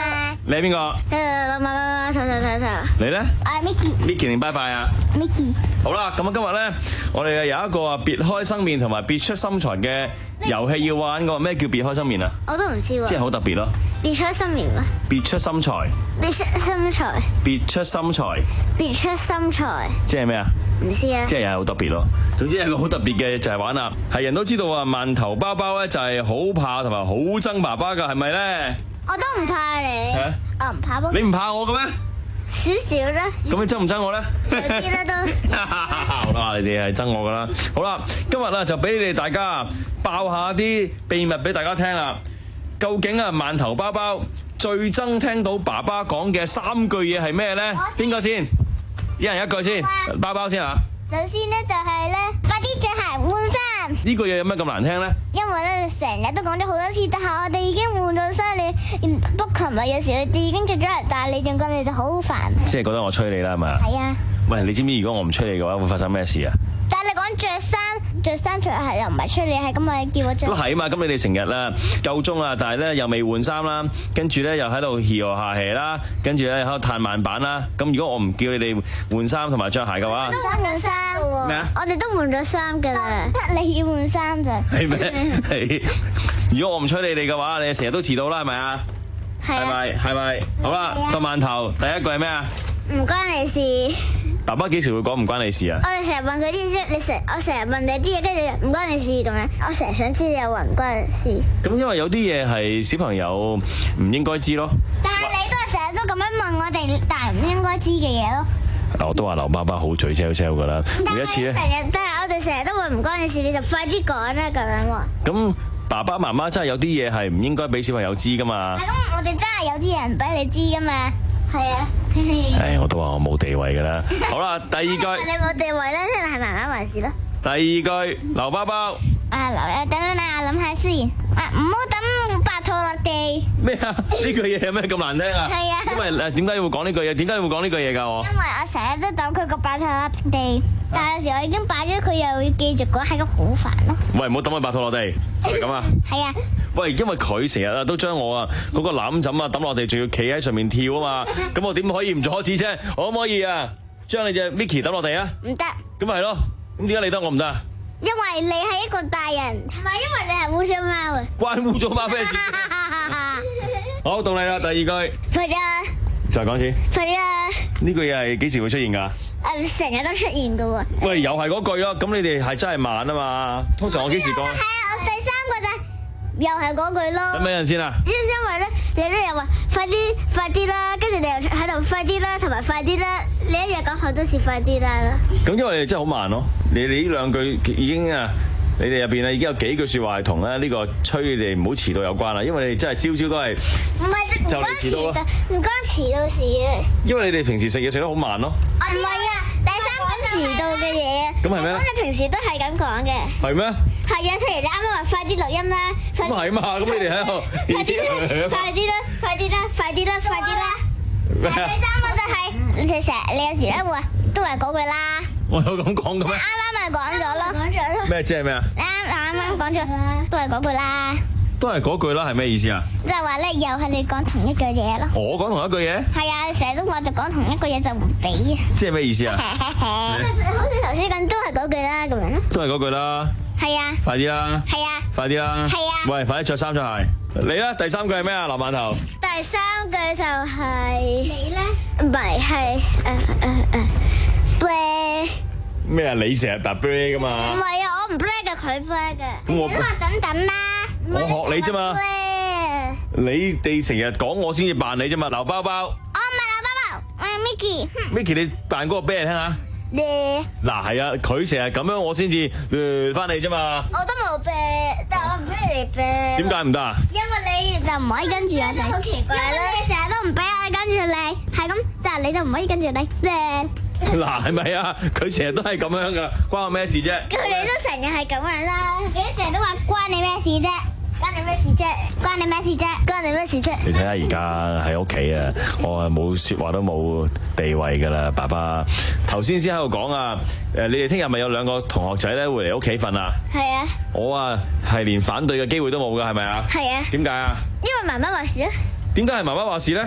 你係邊個？ 媽媽媽媽，頭頭頭頭。 你咧？ 我係 Mickey。 Mickey 定拜拜啊 Mickey。 好啦，咁啊今日咧，我哋有一個啊別開生面同埋別出心裁嘅遊戲要玩個，咩叫別開生面啊？ 我都唔知喎。 即係好特別咯。 別出心面咩？ 別出心裁。 別出心裁。 別出心裁。 別出心裁。 即係咩啊？ 唔知啊。 即係又係好特別咯。總之係個好特別嘅就係玩啦。係人都知道啊，饅頭包包咧就係好怕同埋好憎爸爸噶，係咪咧？ 我都唔怕你。 啊、 我唔怕噃。 你唔怕我嘅咩？ 少少啦。 咁你憎唔憎我咧？ 有啲啦都。 好啦，你哋係憎我噶啦。好啦，今日啦就俾你哋大家爆下啲秘密俾大家聽啦。究竟啊饅頭包包最憎聽到爸爸講嘅三句嘢係咩咧？邊個先？一人一句先。包包先啊。 首先咧就係咧，快啲着鞋換衫。 呢句嘢有咩咁難聽咧？ 因為咧成日都講咗好多次，但係我哋已經換咗衫，你不琴日有時佢哋已經着咗嚟，但係你仲講你就好煩。 即係覺得我催你啦，係咪啊？ 係啊。 喂，你知唔知如果我唔催你嘅話，會發生咩事啊？ 但係你講着衫、着衫着鞋又唔係催你，係咁咪叫我着。 都係啊嘛，咁你哋成日啦夠鐘啦，但係咧又未換衫啦，跟住咧又喺度嘻呵下氣啦，跟住咧喺度嘆慢板啦。咁如果我唔叫你哋換衫同埋着鞋嘅話， 都換衫喎。咩啊？我哋都換咗衫㗎啦，得你要換衫咋？ 係咩？係。如果我唔催你哋嘅話，你成日都遲到啦，係咪啊？係咪？係咪？好啦，個饅頭第一句係咩啊？ 唔關你事。 爸爸幾時會講唔關你事啊？ 我哋成日問佢啲嘢，你成我成日問你啲嘢，跟住唔關你事咁樣。我成日想知有話唔關你事。 咁因為有啲嘢係小朋友唔應該知咯。 但係你都係成日都咁樣問我哋，但係唔應該知嘅嘢咯。 我都話劉爸爸好嘴 sell sell 噶啦，每一次咧。 成日，但係我哋成日都會唔關你事，你就快啲講啦咁樣喎。 咁爸爸媽媽真係有啲嘢係唔應該俾小朋友知噶嘛？ 係咁，我哋真係有啲嘢唔俾你知噶嘛。係啊。 唉，我都話我冇地位噶啦。好啦，第二句。 你冇地位咧，即係媽媽話事咯。 第二句，劉包包。 啊，劉啊，等等啊，諗下先。啊，唔好抌白兔落地。 咩啊？呢句嘢有咩咁難聽啊？係啊。因為誒，點解要講呢句嘢？點解要講呢句嘢噶？我。 因為我成日都抌佢個白兔落地，但係有時我已經擺咗佢，又要繼續講，係咁好煩咯。 喂，唔好抌佢白兔落地，係咪咁啊？ 係啊。 喂，因為佢成日啊都將我啊嗰個攬枕啊抌落地，仲要企喺上面跳啊嘛，咁我點可以唔阻止啫？可唔可以啊？將你隻 Mickey 抌落地啊？ 唔得。 咁咪係咯，咁點解你得我唔得啊？ 因為你係一個大人，唔係因為你係污糟貓啊。 關污糟貓咩事？好，到你啦，第二句。 快啲啊！ 再講次。 快啲啊！ 呢句嘢係幾時會出現㗎？ 誒，成日都出現㗎喎。 喂，又係嗰句咯，咁你哋係真係慢啊嘛？通常我幾時講？ 係啊，我第三個就又係嗰句咯。 等咩人先啊？ 因因為咧，你咧又話快啲快啲啦，跟住你又喺度快啲啦，同埋快啲啦，你一日講好多次快啲啦。 咁因為你哋真係好慢咯，你哋呢兩句已經啊，你哋入邊啊已經有幾句説話係同咧呢個催你哋唔好遲到有關啦，因為你哋真係朝朝都係唔係就嚟遲到咯，唔關遲到事嘅。 因為你哋平時食嘢食得好慢咯。 唔係啊，第三個遲到嘅嘢啊。 咁係咩？ 咁你平時都係咁講嘅。 係咩？ 係啊，譬如你啱啱話快啲錄音啦。 咁係嘛？咁你哋喺度。 快啲啦！快啲啦！快啲啦！快啲啦！快啲啦！第三個就係你成日你有時咧會都係嗰句啦。 我有咁講嘅咩？ 啱啱咪講咗咯。講咗咯。 咩即係咩啊？ 啱啱啱講咗，都係嗰句啦。 都係嗰句啦，係咩意思啊？ 即係話咧，又係你講同一句嘢咯。 我講同一句嘢？ 係啊，成日都話就講同一句嘢就唔俾啊。 即係咩意思啊？ 好似頭先咁，都係嗰句啦，咁樣咯。 都係嗰句啦。 係啊。 快啲啦。 係啊。 快啲啦。 係啊。 喂，快啲着衫着鞋。你咧第三句係咩啊？劉饅頭。 第三句就係你咧，唔係係誒誒誒 play。 咩啊？你成日搭 play 噶嘛？ 唔係啊，我唔 play 嘅，佢 play 嘅。 咁我都話等等啦。 我學你啫嘛。你哋成日講我先至扮你啫嘛，劉包包。 我唔係劉包包，我係 Mickey。 Mickey，你扮嗰個俾人聽下。 咧。 嗱係啊，佢成日咁樣，我先至誒翻你啫嘛。 我都冇啤，但係我唔俾你啤。 點解唔得啊？ 因為你就唔可以跟住我哋。好奇怪啦！你成日都唔俾我跟住你，係咁就係你就唔可以跟住你。咧。 嗱係咪啊？佢成日都係咁樣噶，關我咩事啫？ 佢哋都成日係咁樣啦，你成日都話關你咩事啫？關你咩事啫？關你咩事啫？關你咩事啫？ 你睇下而家喺屋企啊，我係冇說話都冇地位噶啦，爸爸。頭先先喺度講啊，誒，你哋聽日咪有兩個同學仔咧會嚟屋企瞓啊？ 係啊。我啊係連反對嘅機會都冇噶，係咪啊？ 係啊。 點解啊？ 因為媽媽話事啊。 點解係媽媽話事咧？ 因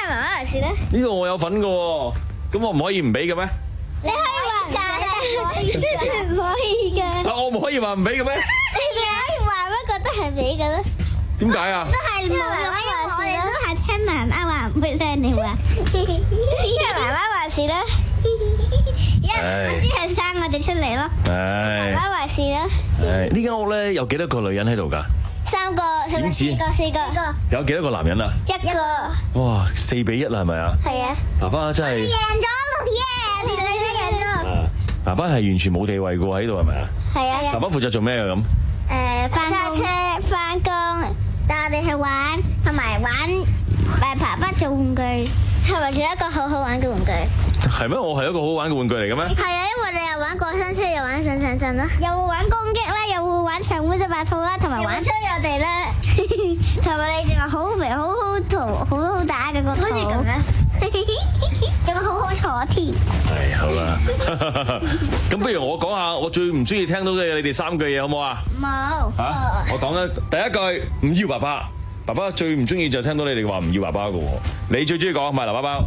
媽媽話事咧？ 呢個我有份㗎喎，咁我唔可以唔俾嘅咩？ 你可以話唔可以㗎。 啊，我唔可以話唔俾嘅咩？ 你可以話乜覺得係俾嘅咧？ 點解啊？ 都係冇用話事咯，都係聽媽媽話，唔會聽你話。聽媽媽話事啦。因為我只係生我哋出嚟咯。 唉。 媽媽話事啦。 唉，呢間屋咧有幾多個女人喺度㗎？ 三個，四個，四個，四個。 有幾多個男人啊？ 一個。 哇，四比一啦，係咪啊？ 係啊。 爸爸真係。 贏咗咯耶！你哋都贏咗。 爸爸係完全冇地位㗎喎，喺度係咪啊？ 係啊。 爸爸負責做咩㗎咁？ 誒，翻揸車，翻工，帶我哋去玩，同埋玩誒爸爸做玩具，係咪仲有一個好好玩嘅玩具？ 係咩？我係一個好玩嘅玩具嚟嘅咩？ 係啊，因為你又玩過山車，又玩神神神啦，又會玩攻擊啦，又會玩長烏隻白兔啦，同埋玩吹我哋啦，同埋你仲係好肥、好好圖、好好打嘅個圖，好似咁樣，仲好好坐添。 係好啦，咁不如我講下我最唔中意聽到嘅你哋三句嘢好唔好啊？ 冇嚇，我講咧第一句唔要爸爸，爸爸最唔中意就聽到你哋話唔要爸爸嘅喎，你最中意講咪劉包包。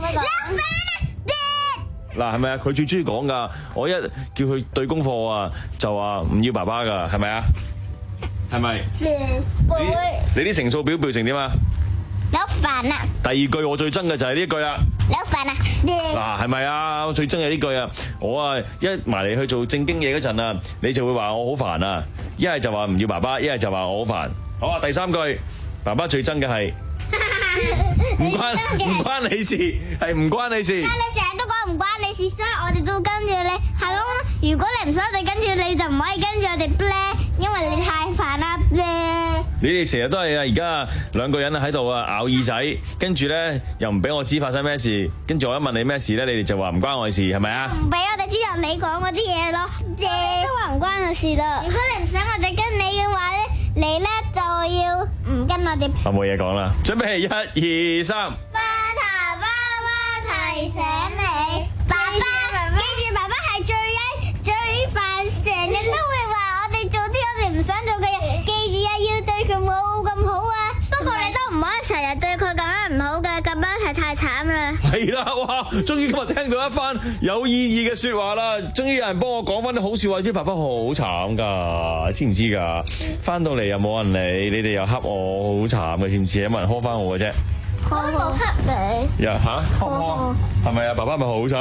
嗱，係咪啊？佢最中意講噶，我一叫佢對功課啊，就話唔要爸爸噶，係咪啊？係咪？ 會。 你啲乘數表表成點啊？ 好煩啊！ 第二句我最憎嘅就係呢一句啦。 好煩啊！ 嗱，係咪啊？我最憎係呢句啊！我啊一埋嚟去做正經嘢嗰陣啊，你就會話我好煩啊！一係就話唔要爸爸，一係就話我好煩。好啊，第三句，爸爸最憎嘅係唔關唔關你事，係唔關你事。 但係你成日都講唔關你事，所以我哋都跟住你。係咯，如果你唔想我哋跟住你，就唔可以跟住我哋咧，因為你太煩啦咧。 你哋成日都係啊！而家兩個人喺度啊咬耳仔，跟住咧又唔俾我知發生咩事，跟住我一問你咩事咧，你哋就話唔關我事，係咪啊？ 唔俾我哋知道你講嗰啲嘢咯，都話唔關我事啦。如果你唔想我哋跟你嘅話咧，你咧就要唔跟我哋。 我冇嘢講啦，準備一二三。 爸爸爸爸提醒你，爸爸記住，爸爸係最曳最煩，成日都會話我哋做啲我哋唔想做嘅嘢。記住啊，要對佢冇咁好啊。不過你都唔可以成日對佢咁樣唔好嘅，咁樣係太慘啦。 係啦，哇！終於今日聽到一番有意義嘅説話啦，終於有人幫我講翻啲好説話。啲爸爸好慘㗎，知唔知㗎？翻到嚟又冇人理，你哋又恰我，好慘嘅，知唔知？有冇人呵翻我嘅啫？ 我冇恰你。 呀嚇，呵係咪啊？爸爸咪好慘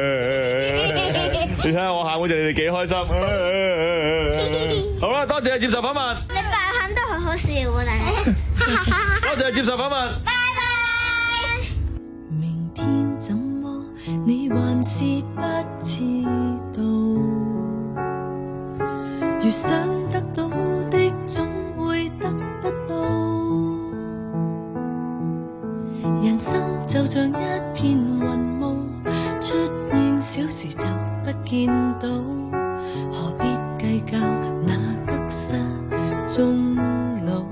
你睇下我喊嗰陣，你哋幾開心。好啦，多謝接受訪問。 你扮喊都好好笑喎，但係。 多謝接受訪問。 拜拜。 明天怎麼，你還是不知道。越想得到的，總會得不到。人生就像一片雲霧，出現小事就不見到，何必計較那得失終老？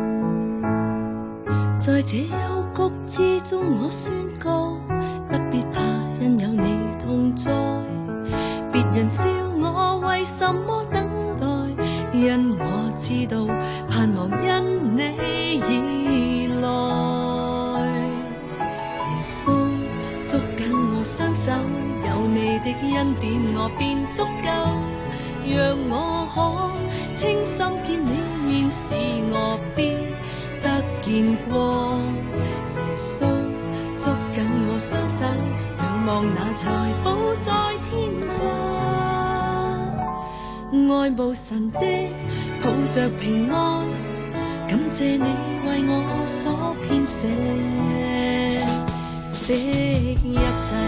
在這幽谷之中，我宣告，不必怕，因有你同在。別人笑我為什麼等待，因我知道盼望因你而來。耶穌捉緊我雙手，有你的恩典我便足夠，讓我可清心見你面時，我必得見光。耶穌捉緊我雙手，仰望那財寶在天上，愛慕神的抱着平安，感謝你為我所編寫的一切。